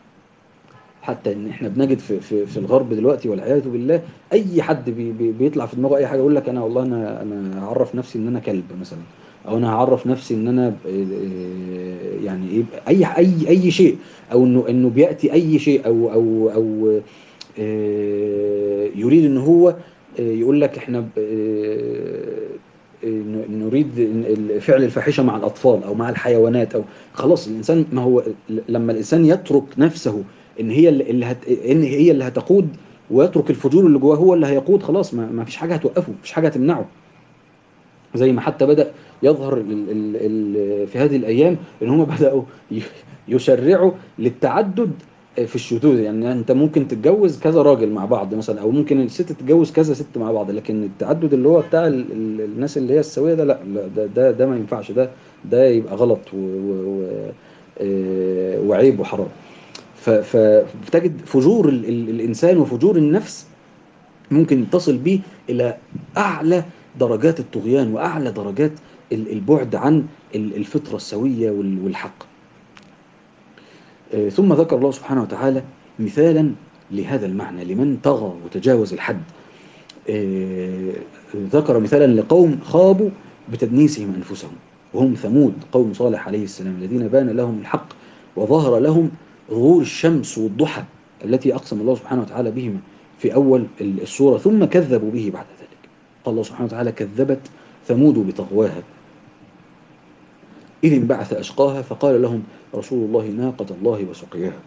حتى ان احنا بنجد في في في الغرب دلوقتي والعياذ بالله، اي حد بي بي بيطلع في دماغه اي حاجه يقول لك انا والله انا انا هعرف نفسي ان انا كلب مثلا، او انا هعرف نفسي ان انا ب- آه، يعني ايه، اي اي اي شيء، او انه انه بياتي اي شيء، او او او آه، يريد ان هو آه، يقول لك احنا ب- آه، آه، نريد ال- فعل الفاحشه مع الاطفال او مع الحيوانات. او خلاص الانسان، ما هو لما الانسان يترك نفسه ان هي اللي اللي هت... ان هي اللي هتقود، ويترك الفجور اللي جواه هو اللي هيقود، خلاص ما, ما فيش حاجه هتوقفه، مفيش حاجه هتمنعه. زي ما حتى بدأ يظهر ال ال ال في هذه الأيام إن هم بدأوا ي- يشرعوا للتعدد في الشذوذ. يعني أنت ممكن تتجوز كذا راجل مع بعض مثلا، أو ممكن الست تتجوز كذا ست مع بعض، لكن التعدد اللي هو بتاع ال ال الناس اللي هي السوية ده لا، لا، ده ده, ده ما ينفعش، ده ده يبقى غلط و و و آه، وعيب وحرام. ف- ف- فتجد فجور ال ال الإنسان وفجور النفس ممكن تصل به إلى أعلى درجات الطغيان وأعلى درجات ال- البعد عن ال- الفطرة السوية وال- والحق. آه، ثم ذكر الله سبحانه وتعالى مثالا لهذا المعنى لمن طغى وتجاوز الحد. آه، ذكر مثالا لقوم خابوا بتدنيسهم أنفسهم، وهم ثمود قوم صالح عليه السلام الذين بان لهم الحق وظهر لهم ظهور الشمس والضحى التي أقسم الله سبحانه وتعالى بهما في أول السورة، ثم كذبوا به بعد ذلك. قال الله سبحانه وتعالى: كذبت ثمود بطغواها إذ انبعث أشقاها فقال لهم رسول الله ناقة الله وسقياها.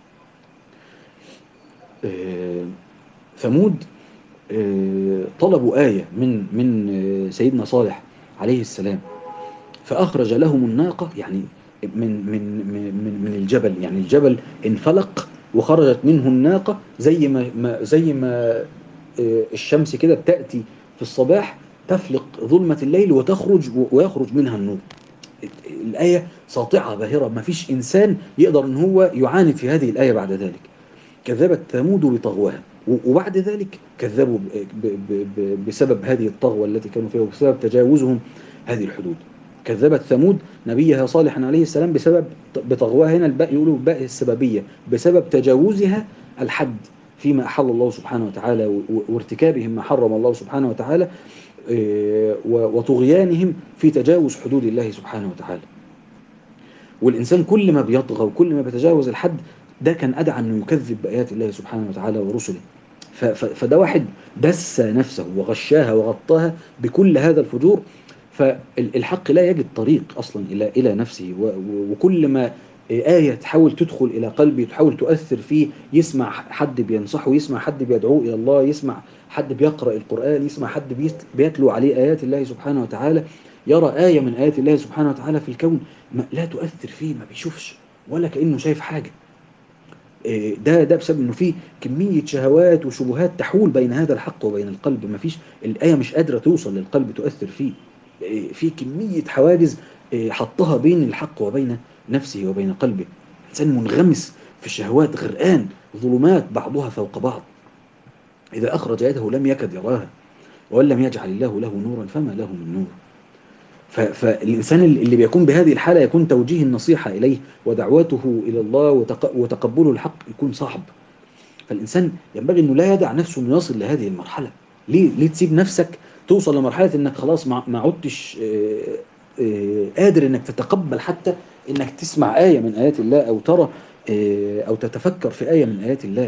آه، ثمود آه، طلبوا آية من من آه، سيدنا صالح عليه السلام، فأخرج لهم الناقة. يعني من من من من الجبل، يعني الجبل انفلق وخرجت منه الناقة، زي ما ما- زي ما آه، الشمس كده بتأتي في الصباح تفلق ظلمة الليل وتخرج و- ويخرج منها النور. الآية ساطعة باهرة، ما فيش إنسان يقدر إن هو يعاند في هذه الآية بعد ذلك. كذبت ثمود بطغواها، و- وبعد ذلك كذبوا ب- ب- ب- بسبب هذه الطغوة التي كانوا فيها وبسبب تجاوزهم هذه الحدود. كذبت ثمود نبيها صالحا عليه السلام بسبب بطغواها، هنا الباء يقولوا باء السببية، بسبب تجاوزها الحد فيما أحل الله سبحانه وتعالى، و- و- وارتكابهم ما حرم الله سبحانه وتعالى، إيه، و- وطغيانهم في تجاوز حدود الله سبحانه وتعالى. والإنسان كل ما بيطغى وكل ما بيتجاوز الحد، ده كان أدعى أنه يكذب بآيات الله سبحانه وتعالى ورسله. ف- ف- فده واحد دس نفسه وغشاها وغطاها بكل هذا الفجور. فالحق لا يجد طريق أصلا إلى إلى نفسه، و- و- وكل ما آية تحاول تدخل إلى قلبه، تحاول تؤثر فيه، يسمع حد بينصحه، يسمع حد بيدعوه إلى الله، يسمع حد بيقرأ القرآن، يسمع حد بيست- بيتلو عليه آيات الله سبحانه وتعالى، يرى آية من آيات الله سبحانه وتعالى في الكون، ما لا تؤثر فيه، ما بيشوفش ولا كأنه شايف حاجة. إيه، ده ده بسبب انه في كميه شهوات وشبهات تحول بين هذا الحق وبين القلب. ما فيش، الايه مش قادره توصل للقلب تؤثر فيه. إيه، في كميه حواجز إيه، حطها بين الحق وبين نفسه وبين قلبه. انسان منغمس في الشهوات، غرقان، ظلمات بعضها فوق بعض، اذا اخرج يده لم يكد يراها، وان لم يجعل الله له نورا فما له من نور. ف- فالإنسان اللي بيكون بهذه الحالة يكون توجيه النصيحة إليه ودعوته إلى الله وتق- وتقبله الحق يكون صعب. فالإنسان ينبغي أنه لا يدع نفسه أنه يصل لهذه المرحلة. ليه ليه تسيب نفسك توصل لمرحلة أنك خلاص ما ما عدتش آه، آه، قادر أنك تتقبل حتى أنك تسمع آية من آيات الله، أو ترى آه، أو تتفكر في آية من آيات الله.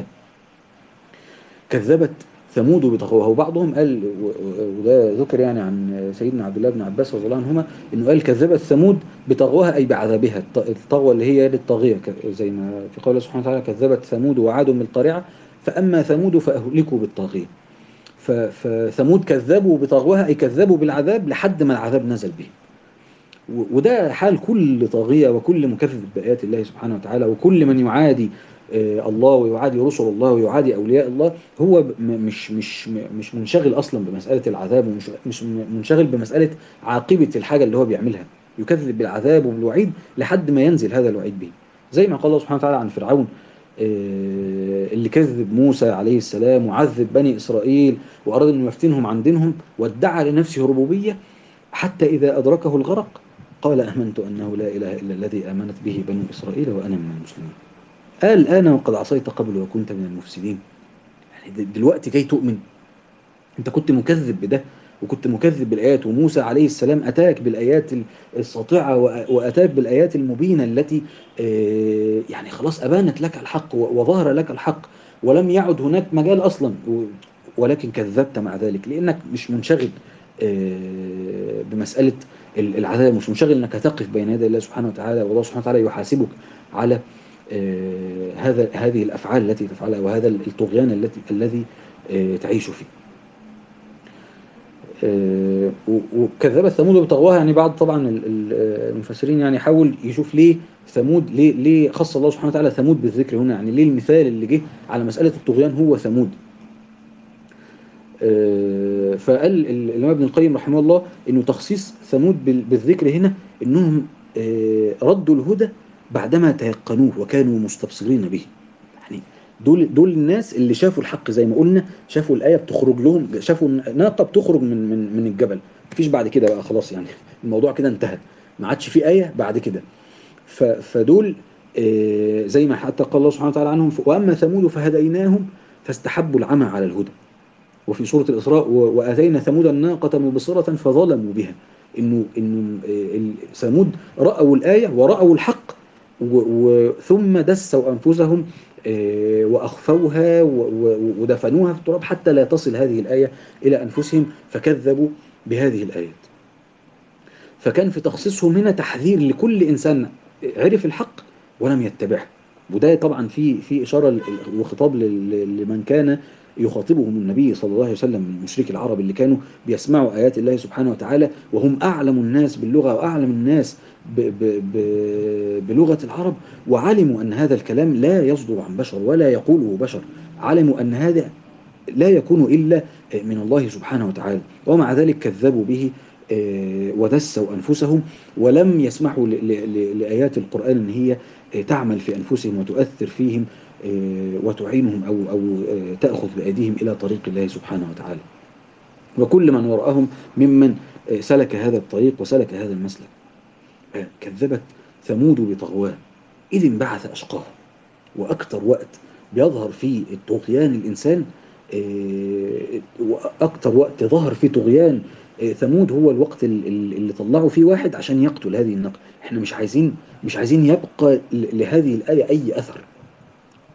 كذبت ثمود بطغواها. وبعضهم قال، و- و- وده ذكر يعني عن سيدنا عبد الله بن عباس رضي الله عنهما، انه قال كذبت ثمود بطغواها اي بعذابها. الط- الطغوه اللي هي الطاغيه، ك- زي ما في قول الله سبحانه وتعالى كذبت ثمود وعاد بالقارعه فاما ثمود فاهلكوا بالطاغيه. ف- فثمود كذبوا بطغواها اي كذبوا بالعذاب لحد ما العذاب نزل بهم. و- وده حال كل طاغية وكل مكذب بآيات الله سبحانه وتعالى، وكل من يعادي آه، الله ويعادي رسل الله ويعادي أولياء الله. هو ب- م- مش مش م- مش منشغل أصلا بمسألة العذاب، ومش مش م- منشغل بمسألة عاقبة الحاجة اللي هو بيعملها. يكذب بالعذاب وبالوعيد لحد ما ينزل هذا الوعيد به. زي ما قال الله سبحانه وتعالى عن فرعون آه، اللي كذب موسى عليه السلام وعذب بني إسرائيل وأراد أن يفتنهم عن دينهم، وادعى لنفسه ربوبية، حتى إذا أدركه الغرق قال آمنت أنه لا إله إلا الذي آمنت به بنو إسرائيل وأنا من المسلمين. قال أنا وقد عصيت قبل وكنت من المفسدين. يعني د- دلوقتي جاي تؤمن؟ أنت كنت مكذب بده، وكنت مكذب بالآيات، وموسى عليه السلام أتاك بالآيات ال- الساطعة، وأ- وأتاك بالآيات المبينة التي آه، يعني خلاص أبانت لك الحق و- وظهر لك الحق، ولم يعد هناك مجال أصلا، و- ولكن كذبت مع ذلك لأنك مش منشغل آه، بمسألة ال- العذاب، مش منشغل أنك هتقف بين يدي الله سبحانه وتعالى، والله سبحانه وتعالى يحاسبك على آه، هذا هذه الأفعال التي تفعلها، وهذا الطغيان التي الذي آه، تعيش فيه. آه، و- وكذبت ثمود بطغواها. يعني بعض طبعا ال- ال- المفسرين يعني حاول يشوف ليه ثمود، ليه ليه خص الله سبحانه وتعالى ثمود بالذكر هنا، يعني ليه المثال اللي جه على مسألة الطغيان هو ثمود. آه، فقال ال- الإمام ابن القيم رحمه الله إنه تخصيص ثمود بال- بالذكر هنا إنهم آه، ردوا الهدى بعدما تيقنوه وكانوا مستبصرين به. يعني دول دول الناس اللي شافوا الحق، زي ما قلنا، شافوا الآية بتخرج لهم، شافوا ناقة بتخرج من من من الجبل. مفيش بعد كده بقى خلاص، يعني الموضوع كده انتهى، ما عادش في آية بعد كده. ف- فدول آه، زي ما حتى قال الله سبحانه وتعالى عنهم وأما ثمود فهديناهم فاستحبوا العمى على الهدى. وفي سورة الإسراء و- وآتينا ثمود الناقة مبصرة فظلموا بها. إنه إنه آه، ال- ثمود رأوا الآية ورأوا الحق، و- و- ثم دسوا أنفسهم آه، وأخفوها و- و- ودفنوها في التراب حتى لا تصل هذه الآية إلى أنفسهم، فكذبوا بهذه الآيات. فكان في تخصيصهم هنا تحذير لكل إنسان عرف الحق ولم يتبعه. وده طبعا في في إشارة ل- وخطاب لل- لمن كان يخاطبهم النبي صلى الله عليه وسلم من مشرك العرب اللي كانوا بيسمعوا آيات الله سبحانه وتعالى، وهم أعلم الناس باللغة وأعلم الناس ب ب ب بلغة العرب، وعلموا أن هذا الكلام لا يصدر عن بشر ولا يقوله بشر. علموا أن هذا لا يكون إلا من الله سبحانه وتعالى، ومع ذلك كذبوا به آه، ودسوا أنفسهم، ولم يسمحوا ل- ل- ل- لآيات القرآن أن هي آه، تعمل في أنفسهم وتؤثر فيهم آه، وتعينهم أو أو آه، تأخذ بأيديهم إلى طريق الله سبحانه وتعالى. وكل من وراءهم ممن آه، سلك هذا الطريق وسلك هذا المسلك. آه، كذبت ثمود بطغواه إذ انبعث أشقاه. واكتر وقت بيظهر فيه الطغيان الانسان، آه، واكتر وقت ظهر فيه طغيان آه، ثمود هو الوقت ال- ال- اللي طلعوا فيه واحد عشان يقتل هذه الناقة. احنا مش عايزين مش عايزين يبقى ل- لهذه الآية اي اثر.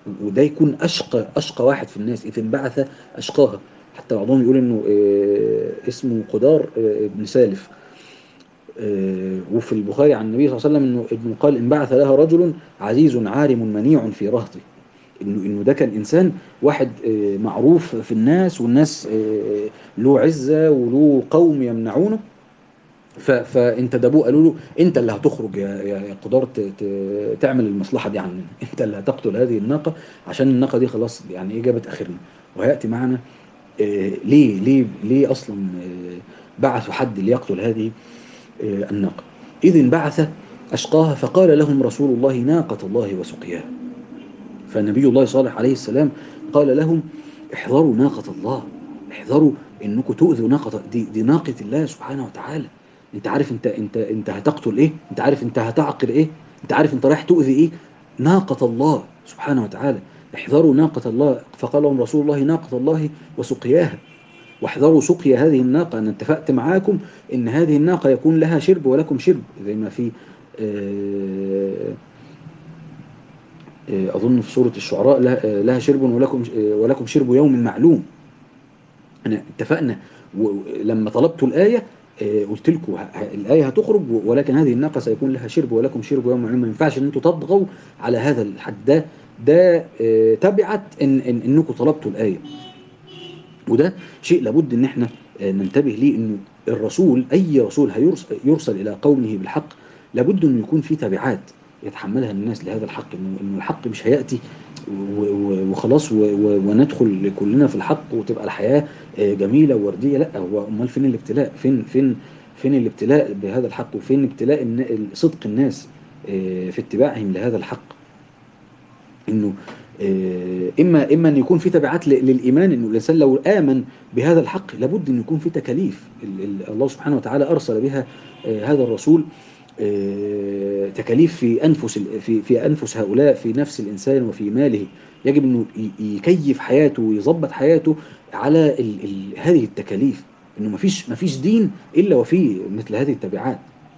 وده يكون أشقى أشقى واحد في الناس، إذ انبعث أشقاها. حتى بعضهم يقول إنه آه، اسمه قدار آه، بن سالف. آه، وفي البخاري عن النبي صلى الله عليه وسلم إنه ابن قال انبعث لها رجل عزيز عارم منيع في رهطه. إنه إنه ده كان إنسان واحد آه، معروف في الناس، والناس آه، له عزة وله قوم يمنعونه. ف- فانتدبوه قالوا له انت اللي هتخرج يا يا يا قدار ت- ت- تعمل المصلحه دي عننا، انت اللي هتقتل هذه الناقه عشان الناقه دي خلاص يعني ايه جابت اخرنا. وهياتي معنا آه، ليه ليه ليه اصلا آه، بعثوا حد ليقتل هذه آه، الناقه. اذ انبعث اشقاها فقال لهم رسول الله ناقه الله وسقياها. فنبي الله صالح عليه السلام قال لهم احذروا ناقة الله، احذروا انكم تؤذوا ناقة دي, دي ناقة الله سبحانه وتعالى. انت عارف انت انت انت هتقتل ايه؟ انت عارف انت هتعقر ايه؟ انت عارف انت رايح تؤذي ايه؟ ناقة الله سبحانه وتعالى. احذروا ناقة الله. فقال لهم رسول الله ناقة الله وسقياها، واحذروا سقيا هذه الناقة. أنا اتفقت معاكم إن هذه الناقة يكون لها شرب ولكم شرب، زي ما في آه، أظن في سورة الشعراء لها لها شرب ولكم ولكم شرب يوم معلوم. أنا اتفقنا ولما طلبت الآية آه، قلت لكم ه- ه- الآية هتخرج، ولكن هذه الناقة سيكون لها شرب ولكم شرب يوم معلوم. ما ينفعش إن أنتوا تطغوا على هذا الحد ده. ده آه، تبعت إن إن إنكم طلبتوا الآية. وده شيء لابد ان احنا آه، ننتبه ليه، انه الرسول اي رسول هيرسل يرسل الى قومه بالحق لابد انه يكون في تبعات يتحملها الناس لهذا الحق. انه انه الحق مش هياتي و- و- وخلاص و- و- وندخل كلنا في الحق وتبقى الحياه آه، جميله وورديه. لا، هو امال فين الابتلاء؟ فين فين فين الابتلاء بهذا الحق؟ وفين ابتلاء الن- صدق الناس آه، في اتباعهم لهذا الحق؟ انه آه، اما اما ان يكون في تبعات ل- للايمان، انه الانسان لو امن بهذا الحق لابد ان يكون في تكاليف ال- ال- الله سبحانه وتعالى ارسل بها آه، هذا الرسول. آه، تكاليف في انفس ال- في في انفس هؤلاء، في نفس الانسان وفي ماله. يجب انه ي- يكيف حياته ويظبط حياته على ال ال هذه التكاليف. انه مفيش مفيش دين الا وفيه مثل هذه التبعات.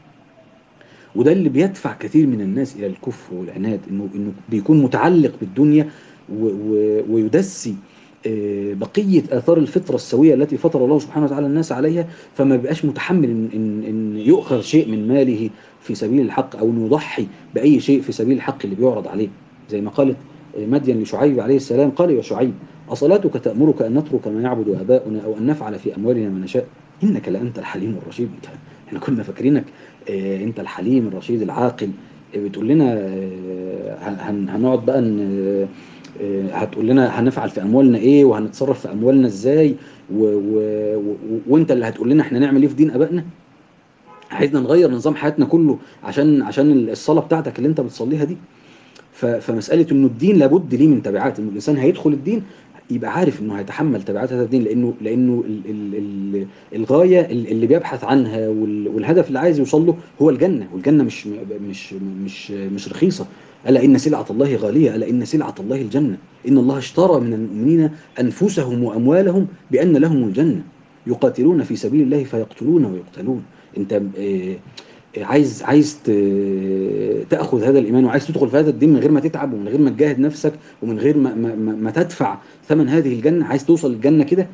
وده اللي بيدفع كثير من الناس الى الكفر والعناد، انه انه بيكون متعلق بالدنيا و- و- ويدسي آه، بقيه اثار الفطره السويه التي فطر الله سبحانه وتعالى الناس عليها. فما بيبقاش متحمل ان ان ان يؤخذ شيء من ماله في سبيل الحق، او انه يضحي باي شيء في سبيل الحق اللي بيعرض عليه. زي ما قالت آه، مدين لشعيب عليه السلام، قال يا شعيب اصلاتك تامرك ان نترك ما يعبد اباؤنا او ان نفعل في اموالنا ما نشاء انك لانت الحليم الرشيد. انت احنا كنا فاكرينك آه، انت الحليم الرشيد العاقل. آه، بتقول لنا آه، هن- هنقعد بقى ن- آه، هتقول لنا هنفعل في اموالنا ايه وهنتصرف في اموالنا ازاي، و و و وانت اللي هتقول لنا احنا نعمل ايه في دين ابائنا. عايزنا نغير نظام حياتنا كله عشان عشان الصلاة بتاعتك اللي انت بتصليها دي. ف- فمسألة انه الدين لابد ليه من تبعات، انه الانسان هيدخل الدين يبقى عارف انه هيتحمل تبعات هذا الدين، لانه لانه ال ال ال الغايه اللي بيبحث عنها وال- والهدف اللي عايز يوصل له هو الجنه. والجنه مش مش مش مش رخيصه. الا ان سلعه الله غاليه، الا ان سلعه الله الجنه. ان الله اشترى من المؤمنين انفسهم واموالهم بان لهم الجنه يقاتلون في سبيل الله فيقتلون ويقتلون. انت آه، عايز عايز ت- تاخذ هذا الايمان وعايز تدخل في هذا الدين من غير ما تتعب ومن غير ما تجاهد نفسك ومن غير ما, ما, ما ما تدفع ثمن هذه الجنه. عايز توصل للجنه كده.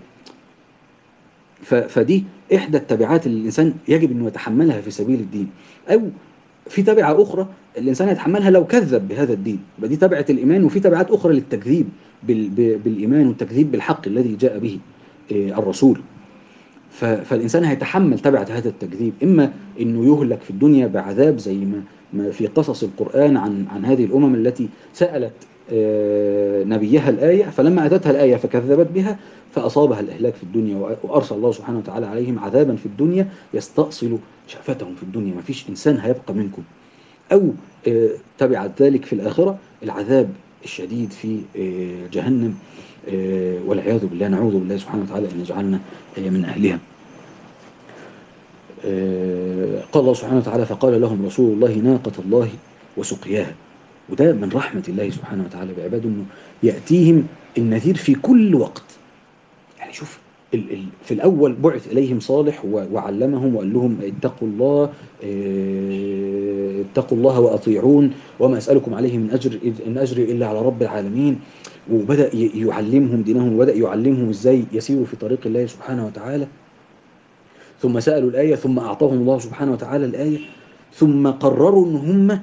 ف- فدي احدى التبعات اللي الانسان يجب انه يتحملها في سبيل الدين. او في تبعه اخرى الانسان يتحملها لو كذب بهذا الدين، يبقى دي تبعه الايمان. وفي تبعات اخرى للتكذيب بال- ب- بالايمان والتكذيب بالحق الذي جاء به آه، الرسول. ف- فالإنسان هيتحمل تبعة هذا التكذيب، إما إنه يهلك في الدنيا بعذاب زي ما ما في قصص القرآن عن عن هذه الأمم التي سألت آه، نبيها الآية، فلما أتتها الآية فكذبت بها فأصابها الإهلاك في الدنيا. وأ- وأرسل الله سبحانه وتعالى عليهم عذابا في الدنيا يستأصل شأفتهم في الدنيا. ما فيش إنسان هيبقى منكم. أو آه، تبع ذلك في الآخرة العذاب الشديد في آه، جهنم آه، والعياذ بالله. نعوذ بالله سبحانه وتعالى أن يجعلنا آه، من أهلها. آه، قال الله سبحانه وتعالى فقال لهم رسول الله ناقة الله وسقياها. وده من رحمة الله سبحانه وتعالى بعباده، انه يأتيهم النذير في كل وقت. يعني شوف ال- ال- في الأول بعث إليهم صالح و- وعلمهم وقال لهم اتقوا الله، اه، اتقوا الله وأطيعون وما أسألكم عليه من أجر إذ- إن أجري إلا على رب العالمين. وبدأ ي- يعلمهم دينهم، وبدأ يعلمهم إزاي يسيروا في طريق الله سبحانه وتعالى. ثم سألوا الآية، ثم أعطاهم الله سبحانه وتعالى الآية، ثم قرروا أن هم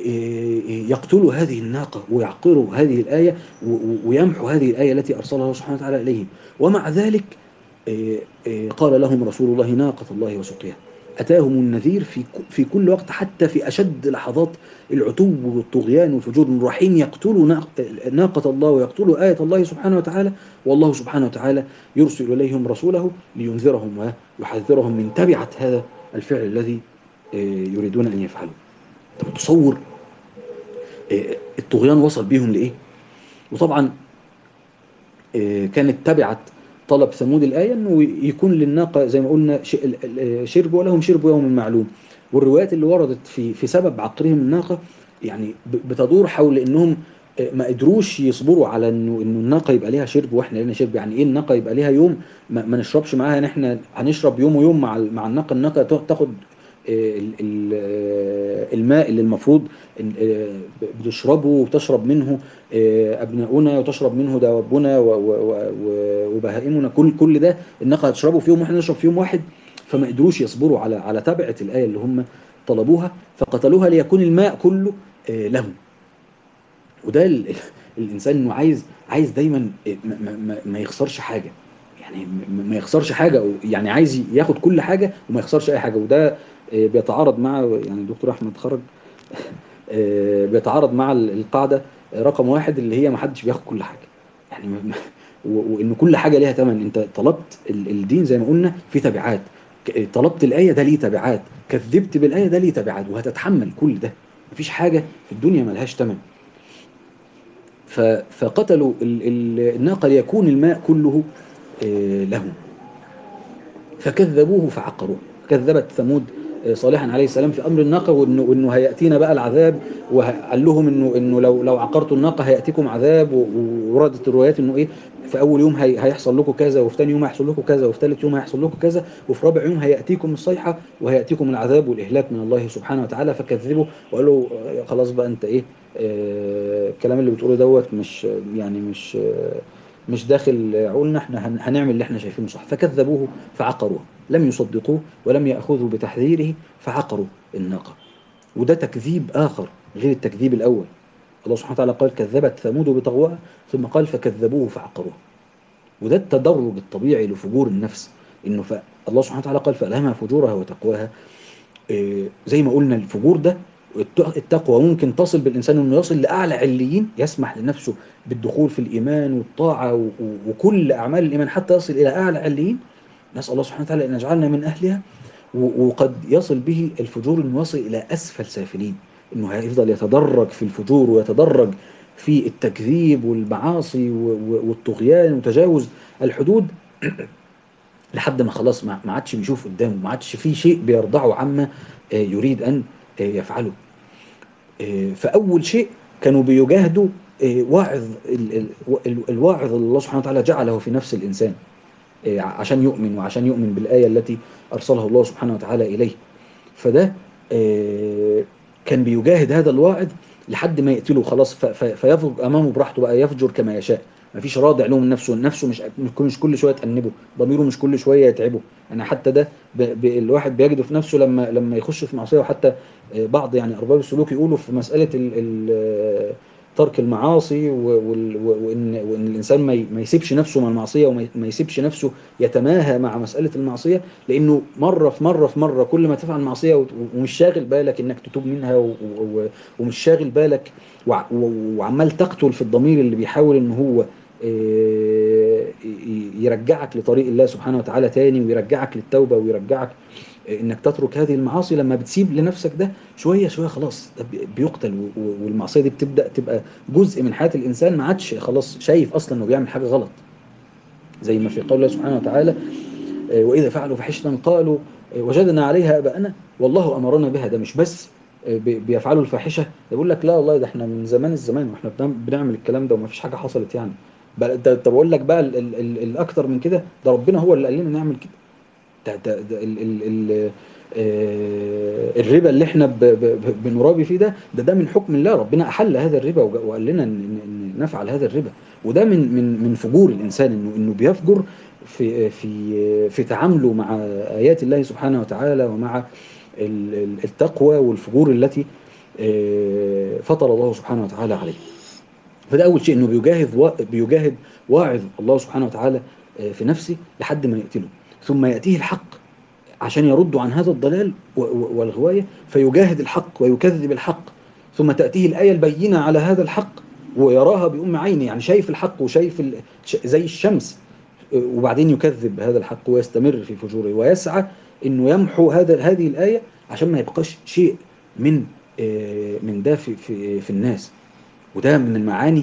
يقتلوا هذه الناقة ويعقروا هذه الآية و- و- ويمحوا هذه الآية التي أرسلها الله سبحانه وتعالى إليهم. ومع ذلك آه، آه، قال لهم رسول الله ناقة الله وسقياها. أتاهم النذير في ك- في كل وقت، حتى في أشد لحظات العتو والطغيان والفجور، إنه رايحين يقتلوا ناق- ناقة الله ويقتلوا آية الله سبحانه وتعالى، والله سبحانه وتعالى يرسل إليهم رسوله لينذرهم ويحذرهم من تبعة هذا الفعل الذي آه، يريدون أن يفعلوا. طب تصور آه، الطغيان وصل بيهم لإيه؟ وطبعا آه، كانت تبعت طلب ثمود الآية أنه يكون للناقة زي ما قلنا ش- ال- ال- شرب، ولهم شرب يوم معلوم. والروايات اللي وردت في في سبب عقرهم الناقة يعني ب- بتدور حول أنهم آه، ما قدروش يصبروا على انه انه الناقه يبقى ليها شرب واحنا لنا شرب. يعني ايه الناقه يبقى ليها يوم ما, ما نشربش معاها؟ ان احنا هنشرب يوم ويوم مع ال- مع الناقه. الناقه تاخد آه، ال- ال- آه، الماء اللي المفروض إن- آه، بتشربه وتشرب منه آه، أبناؤنا، وتشرب منه دوابنا و- و- و- وبهائمنا. كل كل ده الناقة هتشربه في يوم واحنا نشرب في يوم واحد. فما قدروش يصبروا على على تبعة الآية اللي هم طلبوها، فقتلوها ليكون الماء كله آه، لهم. وده ال- ال- الإنسان إنه عايز عايز دايما آه، ما, ما, ما ما يخسرش حاجة. يعني ما ما يخسرش حاجة، أو يعني عايز ياخد كل حاجة وما يخسرش أي حاجة. وده آه، بيتعارض مع، يعني الدكتور أحمد خرج، آه، بيتعارض مع ال- القاعدة رقم واحد اللي هي ما حدش بياخد كل حاجة. يعني ما- ما- و- وإن كل حاجة ليها ثمن. أنت طلبت ال- الدين زي ما قلنا في تبعات، ك- طلبت الآية ده ليه تبعات، كذبت بالآية ده ليه تبعات، وهتتحمل كل ده. مفيش حاجة في الدنيا ملهاش ثمن. ف- فقتلوا ال- ال- الناقة ليكون الماء كله آه، لهم. فكذبوه فعقروه. كذبت ثمود آه، صالحا عليه السلام في امر الناقه، وانه وانه هياتينا بقى العذاب. وقال لهم انه انه لو لو عقرتوا الناقه هياتيكم عذاب. و- ووردت الروايات انه ايه، في اول يوم هي هيحصل لكم كذا، وفي ثاني يوم هيحصل لكم كذا، وفي ثالث يوم هيحصل لكم كذا، وفي رابع يوم هياتيكم الصيحه وهياتيكم العذاب والاهلاك من الله سبحانه وتعالى. فكذبوا وقالوا آه، خلاص بقى انت ايه، آه، الكلام اللي بتقوله دوت مش يعني مش آه، مش داخل عقولنا. احنا هن- هنعمل اللي احنا شايفينه صح. فكذبوه فعقروه، لم يصدقوه ولم يأخذوا بتحذيره فعقروا الناقة. وده تكذيب آخر غير التكذيب الأول. الله سبحانه وتعالى قال كذبت ثمود بطغواها، ثم قال فكذبوه فعقروه. وده التدرج الطبيعي لفجور النفس. انه ف... الله سبحانه وتعالى قال فألهمها فجورها وتقواها. إيه، زي ما قلنا الفجور ده، الت- التقوى ممكن تصل بالإنسان إنه يصل لأعلى عليين، يسمح لنفسه بالدخول في الإيمان والطاعة و- و- وكل أعمال الإيمان حتى يصل إلى أعلى عليين. نسأل الله سبحانه وتعالى أن يجعلنا من أهلها. و- وقد يصل به الفجور إنه يصل إلى أسفل سافلين، إنه هيفضل يتدرج في الفجور ويتدرج في التكذيب والمعاصي و- و- والطغيان وتجاوز الحدود، لحد ما خلاص ما ما عادش بيشوف قدامه، ما عادش في شيء بيرضعه عما آه، يريد أن آه، يفعله. آه، فأول شيء كانوا بيجاهدوا آه، واعظ ال- ال- ال- الواعظ اللي الله سبحانه وتعالى جعله في نفس الإنسان آه، عشان يؤمن، وعشان يؤمن بالآية التي أرسلها الله سبحانه وتعالى إليه. فده آه، كان بيجاهد هذا الواعظ لحد ما يقتله خلاص. ف- ف- فيفجر امامه براحته بقى، يفجر كما يشاء. مفيش رادع له من نفسه. نفسه مش مش كل شويه تأنبه، ضميره مش كل شويه يتعبه. انا حتى ده ب... ب... الواحد بيجده في نفسه لما لما يخش في معصيه. وحتى آه، بعض يعني ارباب السلوك يقولوا في مساله ال... ال... آه، ترك المعاصي و... وال... و- وان وان الانسان ما, ي... ما يسيبش نفسه مع المعصيه، وما ي... ما يسيبش نفسه يتماهى مع مساله المعصيه. لانه مره في مره في مره كل ما تفعل معصيه وت- ومش شاغل بالك انك تتوب منها، و- و- ومش شاغل بالك، وع- و- وعمال تقتل في الضمير اللي بيحاول ان هو آه، ي- يرجعك لطريق الله سبحانه وتعالى تاني، ويرجعك للتوبه، ويرجعك آه، انك تترك هذه المعاصي. لما بتسيب لنفسك ده شويه شويه خلاص ده بي- بيقتل. و- و- والمعصيه دي بتبدا تبقى جزء من حياه الانسان، ما عادش خلاص شايف اصلا انه بيعمل حاجه غلط. زي ما في قول الله سبحانه وتعالى آه، وإذا فعلوا فاحشة قالوا آه، وجدنا عليها آباءنا والله أمرنا بها. ده مش بس آه، بي- بيفعلوا الفاحشة، ده بيقول لك لا والله ده احنا من زمان الزمان واحنا بنعم- بنعمل الكلام ده وما فيش حاجة حصلت يعني. بل ده طب اقول لك بقى ال- ال- ال- الاكتر من كده، ده ربنا هو اللي قال لنا نعمل كده. ده ده ده ال ال ال آه، الربا اللي احنا ب- ب- ب- بنرابي فيه ده ده ده من حكم الله. ربنا احل هذا الربا وج- وقال لنا ان إن- إن نفعل هذا الربا. وده من من من فجور الانسان، انه انه بيفجر في في في تعامله مع ايات الله سبحانه وتعالى، ومع ال- ال- التقوى والفجور التي آه، فطر الله سبحانه وتعالى عليه. فده اول شيء، انه بيجاهد وا- بيجاهد واعظ الله سبحانه وتعالى آه، في نفسه لحد ما يقتله، ثم ياتيه الحق عشان يردوا عن هذا الضلال و- و- والغوايه، فيجاهد الحق ويكذب الحق، ثم تاتيه الايه البينه على هذا الحق ويراها بأم عينه، يعني شايف الحق وشايف ال- ش- زي الشمس، آه، وبعدين يكذب هذا الحق ويستمر في فجوره ويسعى انه يمحو هذا هذه الايه عشان ما يبقاش شيء من آه، من ده في في في الناس. وده من المعاني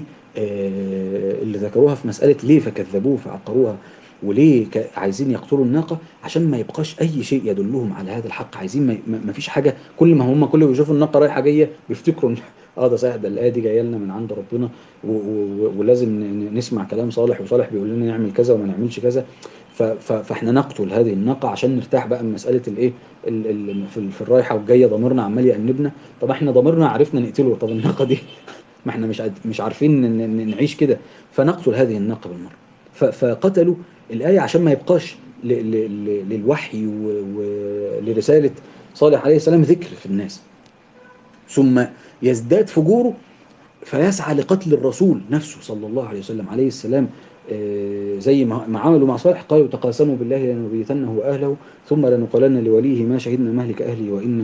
آه، اللي ذكروها في مسألة ليه فكذبوه فعقروها، وليه ك- عايزين يقتلوا الناقة عشان ما يبقاش أي شيء يدلهم على هذا الحق. عايزين ما ما- ما فيش حاجة، كل ما هم كل ما بيشوفوا الناقة رايحة جاية بيفتكروا إن اه ده صحيح، ده الآية دي جاية لنا من عند ربنا، و- و- ولازم ن- ن- نسمع كلام صالح، وصالح بيقول لنا نعمل كذا وما نعملش كذا. ف- ف- فاحنا نقتل هذه الناقة عشان نرتاح بقى من مسألة الايه، ال- ال- في في الرايحة والجاية ضميرنا عمال يأنبنا. طب احنا ضميرنا عرفنا نقتله، طب الناقة دي ما احنا مش عاد- مش عارفين ن- ن- نعيش كده، فنقتل هذه الناقة بالمرة. ف- فقتلوا الآية عشان ما يبقاش ل- ل- ل- للوحي و- ولرسالة صالح عليه السلام ذكر في الناس، ثم يزداد فجوره فيسعى لقتل الرسول نفسه صلى الله عليه وسلم عليه السلام. آه، زي ما ما عملوا مع صالح، قالوا تقاسموا بالله لنبيتنه واهله ثم لنقولن لوليه ما شهدنا مهلك اهله وإنا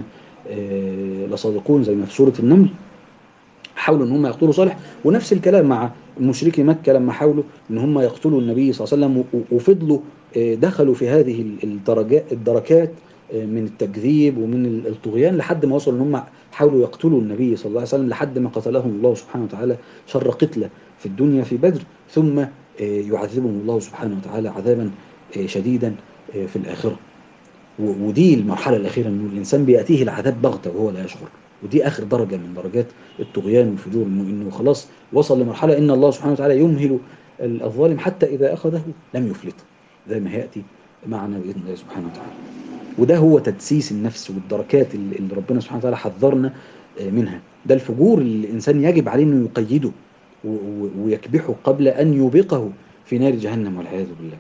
آه، لصادقون، زي ما في سوره النمل. حاولوا ان هم يقتلوا صالح، ونفس الكلام مع مشركي مكه لما حاولوا ان هم يقتلوا النبي صلى الله عليه وسلم، و- وفضلوا آه، دخلوا في هذه الدرجات الدركات آه، من التكذيب ومن ال- الطغيان، لحد ما وصلوا ان هم حاولوا يقتلوا النبي صلى الله عليه وسلم، لحد ما قتلهم الله سبحانه وتعالى شر قتله في الدنيا في بدر، ثم آه، يعذبهم الله سبحانه وتعالى عذابا آه، شديدا آه، في الاخره. و- ودي المرحلة الأخيرة، إنه الإنسان بيأتيه العذاب بغتة وهو لا يشعر. ودي آخر درجة من درجات الطغيان والفجور، إنه إنه خلاص وصل لمرحلة إن الله سبحانه وتعالى يمهل ال- الظالم حتى إذا أخذه لم يفلته، زي ما هيأتي معنا بإذن الله سبحانه وتعالى. وده هو تدسيس النفس والدركات اللي اللي ربنا سبحانه وتعالى حذرنا آه، منها. ده الفجور اللي الإنسان يجب عليه إنه يقيده و- و- ويكبحه قبل أن يوبقه في نار جهنم والعياذ بالله.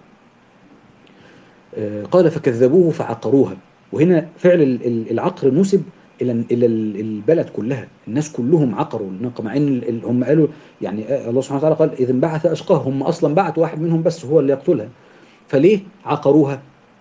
آه، قال فكذبوه فعقروها. وهنا فعل ال- ال- العقر نسب الى الى ال- البلد كلها، الناس كلهم عقروا الناقه، مع ان ال- ال- هم قالوا يعني آه، الله سبحانه وتعالى قال اذا انبعث اشقاهم، هم اصلا بعتوا واحد منهم بس هو اللي يقتلها. فليه عقروها؟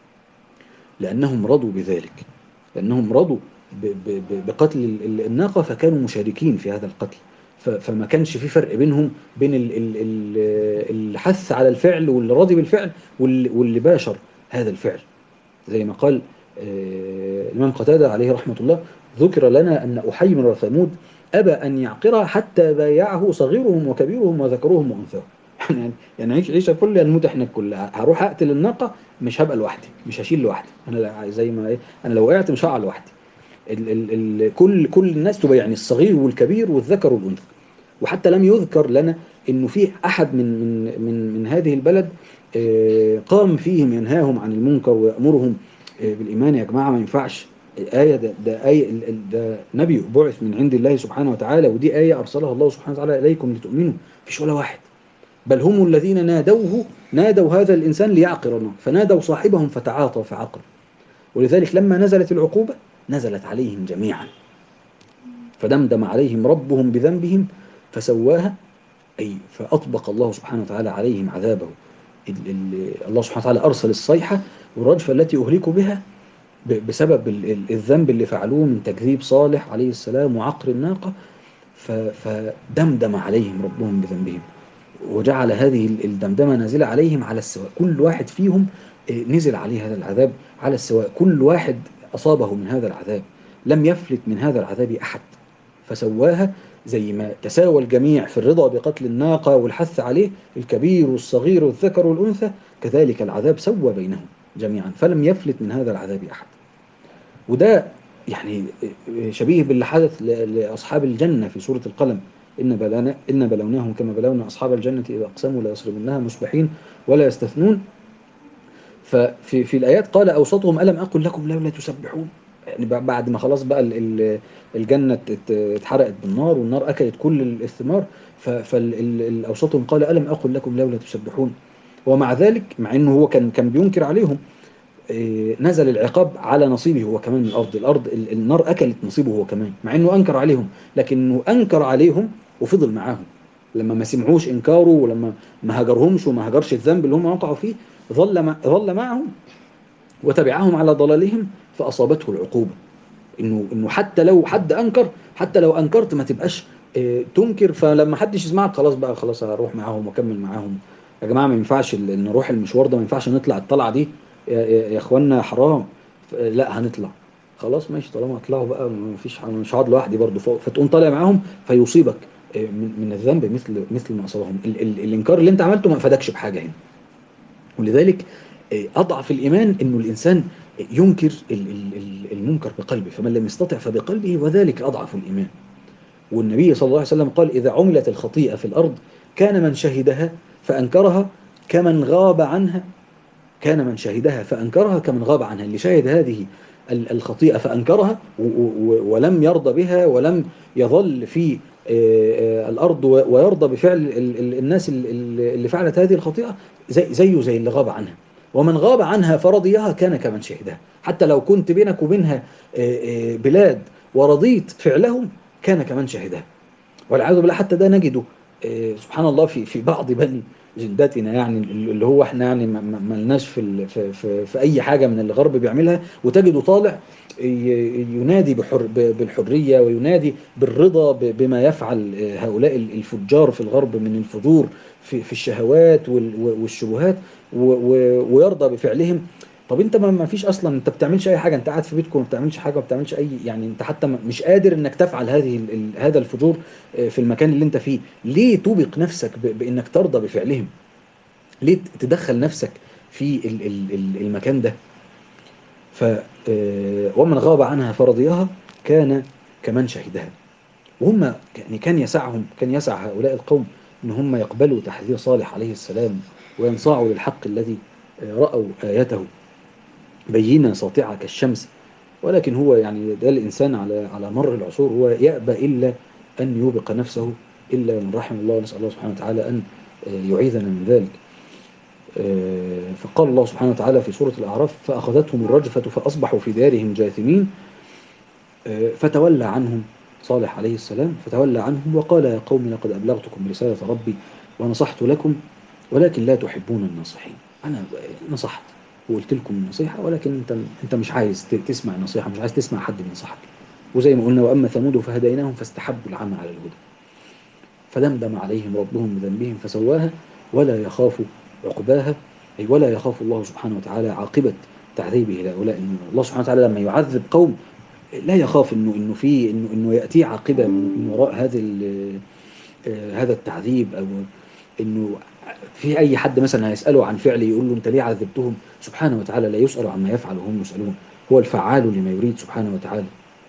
لانهم رضوا بذلك، لانهم رضوا ب- ب- ب- بقتل ال- ال- الناقه، فكانوا مشاركين في هذا القتل. ف- فما كانش في فرق بينهم، بين ال- ال- ال- الحث على الفعل واللي راضي بالفعل واللي واللي باشر هذا الفعل. زي ما قال آه، الإمام قتادة عليه رحمة الله: ذكر لنا أن أحيمر وثمود أبى أن يعقرها حتى بايعه صغيرهم وكبيرهم وذكرهم وأنثاهم. يعني يعني عيش عيشة كل نموت احنا كلها، هروح أقتل الناقة مش هبقى لوحدي، مش هشيل لوحدي، أنا لا- زي ما إيه، أنا لو وقعت مش هقع لوحدي. ال ال ال كل كل الناس تبقى، يعني الصغير والكبير والذكر والأنثى. وحتى لم يذكر لنا انه في احد من من من من هذه البلد آه، قام فيهم ينهاهم عن المنكر ويأمرهم آه، بالإيمان. يا جماعة ما ينفعش، آية ده, ده آية ال- ال- ده نبي بعث من عند الله سبحانه وتعالى، ودي آية أرسلها الله سبحانه وتعالى إليكم لتؤمنوا. مفيش ولا واحد، بل هم الذين نادوه، نادوا هذا الإنسان ليعقرنا، فنادوا صاحبهم فتعاطى فعقر. ولذلك لما نزلت العقوبة نزلت عليهم جميعا، فدمدم عليهم ربهم بذنبهم فسواها، أي فأطبق الله سبحانه وتعالى عليهم عذابه. ال- ال- الله سبحانه وتعالى أرسل الصيحة والرجفة التي أهلكوا بها ب- بسبب ال- ال- الذنب اللي فعلوه من تكذيب صالح عليه السلام وعقر الناقة. ف- فدمدم عليهم ربهم بذنبهم، وجعل هذه ال- الدمدمة نازلة عليهم على السواء. كل واحد فيهم آه، نزل عليه هذا العذاب على السواء، كل واحد أصابه من هذا العذاب، لم يفلت من هذا العذاب أحد. فسواها، زي ما تساوى الجميع في الرضا بقتل الناقة والحث عليه، الكبير والصغير والذكر والأنثى، كذلك العذاب سوى بينهم جميعا، فلم يفلت من هذا العذاب أحد. وده يعني شبيه باللي حدث ل- لأصحاب الجنة في سورة القلم، إن بلونا إن بلوناهم كما بلونا أصحاب الجنة إذا أقسموا لا يصرمنها مصبحين ولا يستثنون. ففي في الآيات قال أوسطهم ألم أقل لكم لولا تسبحون. يعني بعد ما خلاص بقى ال- ال- الجنة ات- اتحرقت بالنار والنار أكلت كل الثمار، فالأوسطهم قال ألم أقل لكم لولا تسبحون. ومع ذلك، مع انه هو كان كان بينكر عليهم، إيه، نزل العقاب على نصيبه هو كمان من الارض. الارض ال- النار اكلت نصيبه هو كمان، مع انه انكر عليهم، لكنه انكر عليهم وفضل معاهم. لما ما سمعوش انكاره، ولما ما هجرهمش وما هجرش الذنب اللي هم وقعوا فيه، ظل مع ظل معهم وتبعهم على ضلالهم، فاصابته العقوبه. انه انه حتى لو حد انكر، حتى لو انكرت ما تبقاش آه، تنكر، فلما حدش يسمعك خلاص بقى، خلاص هروح معاهم واكمل معاهم. يا جماعه ما ينفعش ال- نروح المشوار ده، ما ينفعش نطلع الطلعه دي، يا, يا, يا اخوانا حرام. ف- لا هنطلع. خلاص ماشي، طالما هطلعوا بقى ما فيش ح- مش هقعد لوحدي برضه. ف- فتقوم طالع معاهم فيصيبك آه، من من الذنب مثل مثل ما اصابهم. ال ال الانكار اللي انت عملته ما فادكش بحاجه هنا. ولذلك آه، أضعف الإيمان أنه الإنسان ينكر ال- ال- ال- المنكر بقلبه، فمن لم يستطع فبقلبه، وذلك أضعف الإيمان. والنبي صلى الله عليه وسلم قال إذا عملت الخطيئة في الأرض كان من شهدها فأنكرها كمن غاب عنها كان من شهدها فأنكرها كمن غاب عنها. اللي شهد هذه ال- الخطيئة فأنكرها و- و- ولم يرضى بها، ولم يظل في آه، آه، الأرض و- ويرضى بفعل ال- ال- الناس ال- ال- اللي فعلت هذه الخطيئة، زي زيه زي اللي غاب عنها. ومن غاب عنها فرضيها كان كمن شهدها. حتى لو كنت بينك وبينها آه، آه، بلاد ورضيت فعلهم، كان كمن شهدها. والعياذ بالله حتى ده نجده آه، سبحان الله في في بعض بني جداتنا، يعني اللي هو احنا يعني ما ما- ما لناش في ال- في في في اي حاجه من اللي الغرب بيعملها، وتجده طالع ي- ينادي بحر ب- بالحريه، وينادي بالرضا ب- بما يفعل آه، هؤلاء ال- الفجار في الغرب من الفجور في في الشهوات وال- والشبهات، و- و- ويرضى بفعلهم. طب انت ما ما فيش اصلا، انت بتعملش اي حاجه، انت قاعد في بيتكم ما بتعملش حاجه، ما بتعملش اي، يعني انت حتى ما- مش قادر انك تفعل هذه ال- ال- هذا الفجور آه، في المكان اللي انت فيه. ليه توبق نفسك ب- بانك ترضى بفعلهم؟ ليه تدخل نفسك في ال- ال- ال- المكان ده؟ ف آه، ومن غاب عنها فرضيها كان كمن شهدها. وهم يعني كان يسعهم كان يسع هؤلاء القوم ان هم يقبلوا تحذير صالح عليه السلام، وينصاعوا للحق الذي آه، رأوا آيته بينة ساطعة كالشمس. ولكن هو يعني ده الإنسان على على مر العصور هو يأبى إلا أن يوبق نفسه، إلا من رحم الله. نسأل الله سبحانه وتعالى أن آه، يعيذنا من ذلك. آه، فقال الله سبحانه وتعالى في سورة الأعراف فأخذتهم الرجفة فأصبحوا في دارهم جاثمين. آه، فتولى عنهم صالح عليه السلام، فتولى عنهم وقال يا قوم لقد أبلغتكم رسالة ربي ونصحت لكم ولكن لا تحبون الناصحين. أنا نصحت وقلت لكم النصيحة، ولكن أنت أنت مش عايز ت- تسمع النصيحة، مش عايز تسمع حد بينصحك. وزي ما قلنا وأما ثمود فهديناهم فاستحبوا العمى على الهدى فدمدم عليهم ربهم بذنبهم فسواها ولا يخاف عقباها. أي ولا يخاف الله سبحانه وتعالى عاقبة تعذيبه لهؤلاء. إن الله سبحانه وتعالى لما يعذب قوم لا يخاف انه انه في انه انه ياتيه عاقبه من وراء هذا ال- آه، هذا التعذيب، او انه في اي حد مثلا هيساله عن فعل يقول له انت ليه عذبتهم. سبحانه وتعالى لا يسال عما يفعل وهم يسالون. هو الفعال لما يريد سبحانه وتعالى.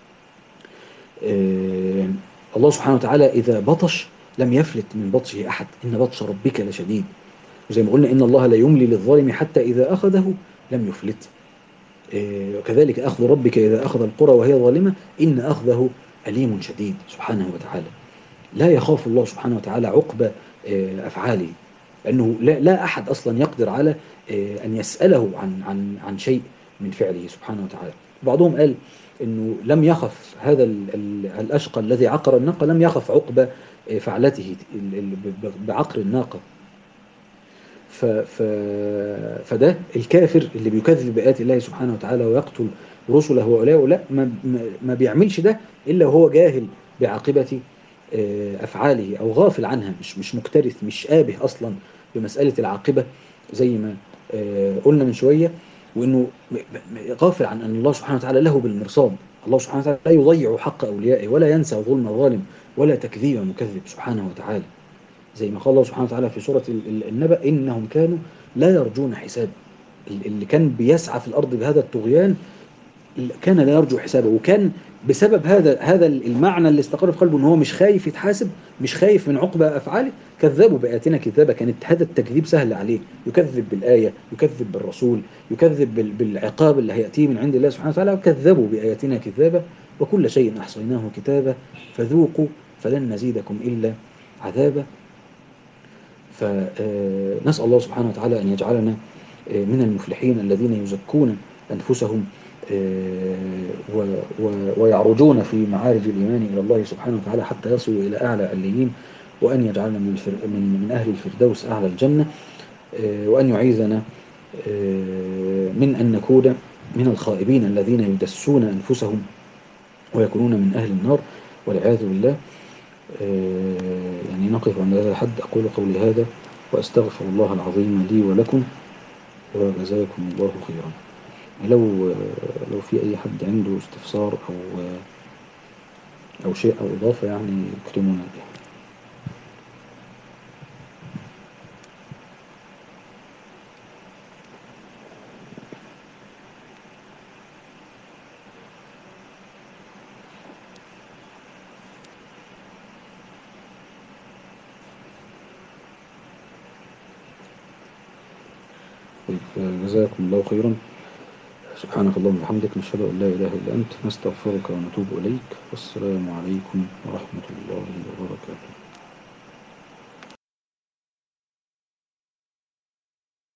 آه، الله سبحانه وتعالى اذا بطش لم يفلت من بطشه احد، ان بطش ربك لشديد. وزي ما قلنا ان الله لا يملي للظالم حتى اذا اخذه لم يفلت. آه، وكذلك أخذ ربك إذا أخذ القرى وهي ظالمة إن أخذه أليم شديد سبحانه وتعالى. لا يخاف الله سبحانه وتعالى عقب آه، أفعاله، لأنه لا, لا أحد أصلا يقدر على آه، أن يسأله عن عن عن شيء من فعله سبحانه وتعالى. بعضهم قال إنه لم يخف هذا ال- ال- الأشقى الذي عقر الناقة، لم يخف عقب آه، فعلته ال- ال- ب- ب- بعقر الناقة. ف ف فده الكافر اللي بيكذب بآيات الله سبحانه وتعالى ويقتل رسله وأولئك، لا ما, ما ما بيعملش ده إلا وهو جاهل بعاقبة آه، أفعاله، أو غافل عنها، مش مش مكترث، مش آبه أصلا بمسألة العاقبة زي ما آه، قلنا من شوية. وإنه م- م- غافل عن أن الله سبحانه وتعالى له بالمرصاد. الله سبحانه وتعالى لا يضيع حق أوليائه، ولا ينسى ظلم ظالم، ولا تكذيب مكذب سبحانه وتعالى. زي ما قال الله سبحانه وتعالى في سورة ال- ال- النبأ إنهم كانوا لا يرجون حساب. ال- اللي كان بيسعى في الأرض بهذا الطغيان كان لا يرجو حسابه، وكان بسبب هذا هذا المعنى اللي استقر في قلبه ان هو مش خايف يتحاسب، مش خايف من عقبى افعاله، كذبوا باياتنا كذابه. كانت هذا التكذيب سهل عليه، يكذب بالايه، يكذب بالرسول، يكذب بال- بالعقاب اللي هياتيه من عند الله سبحانه وتعالى. وكذبوا باياتنا كذابه، وكل شيء احصيناه كتابا، فذوقوا فلن نزيدكم الا عذابا. فنسأل الله سبحانه وتعالى أن يجعلنا آه، من المفلحين الذين يزكون أنفسهم، آه، و- و- ويعرجون في معارج الإيمان إلى الله سبحانه وتعالى حتى يصلوا إلى أعلى عليين، وأن يجعلنا من الفر- من من أهل الفردوس أعلى الجنة، آه، وأن يعيذنا آه، من أن نكون من الخائبين الذين يدسون أنفسهم ويكونون من أهل النار والعياذ بالله. آه، يعني نقف عند هذا الحد. أقول قولي هذا وأستغفر الله العظيم لي ولكم، وجزاكم الله خيرا. لو آه، لو في أي حد عنده استفسار أو آه، أو شيء أو إضافة يعني يكرمونا بها. طيب، آه، جزاكم الله خيرا. سبحانك اللهم وبحمدك، نشهد أن لا إله إلا أنت، نستغفرك ونتوب إليك. والسلام عليكم ورحمة الله وبركاته.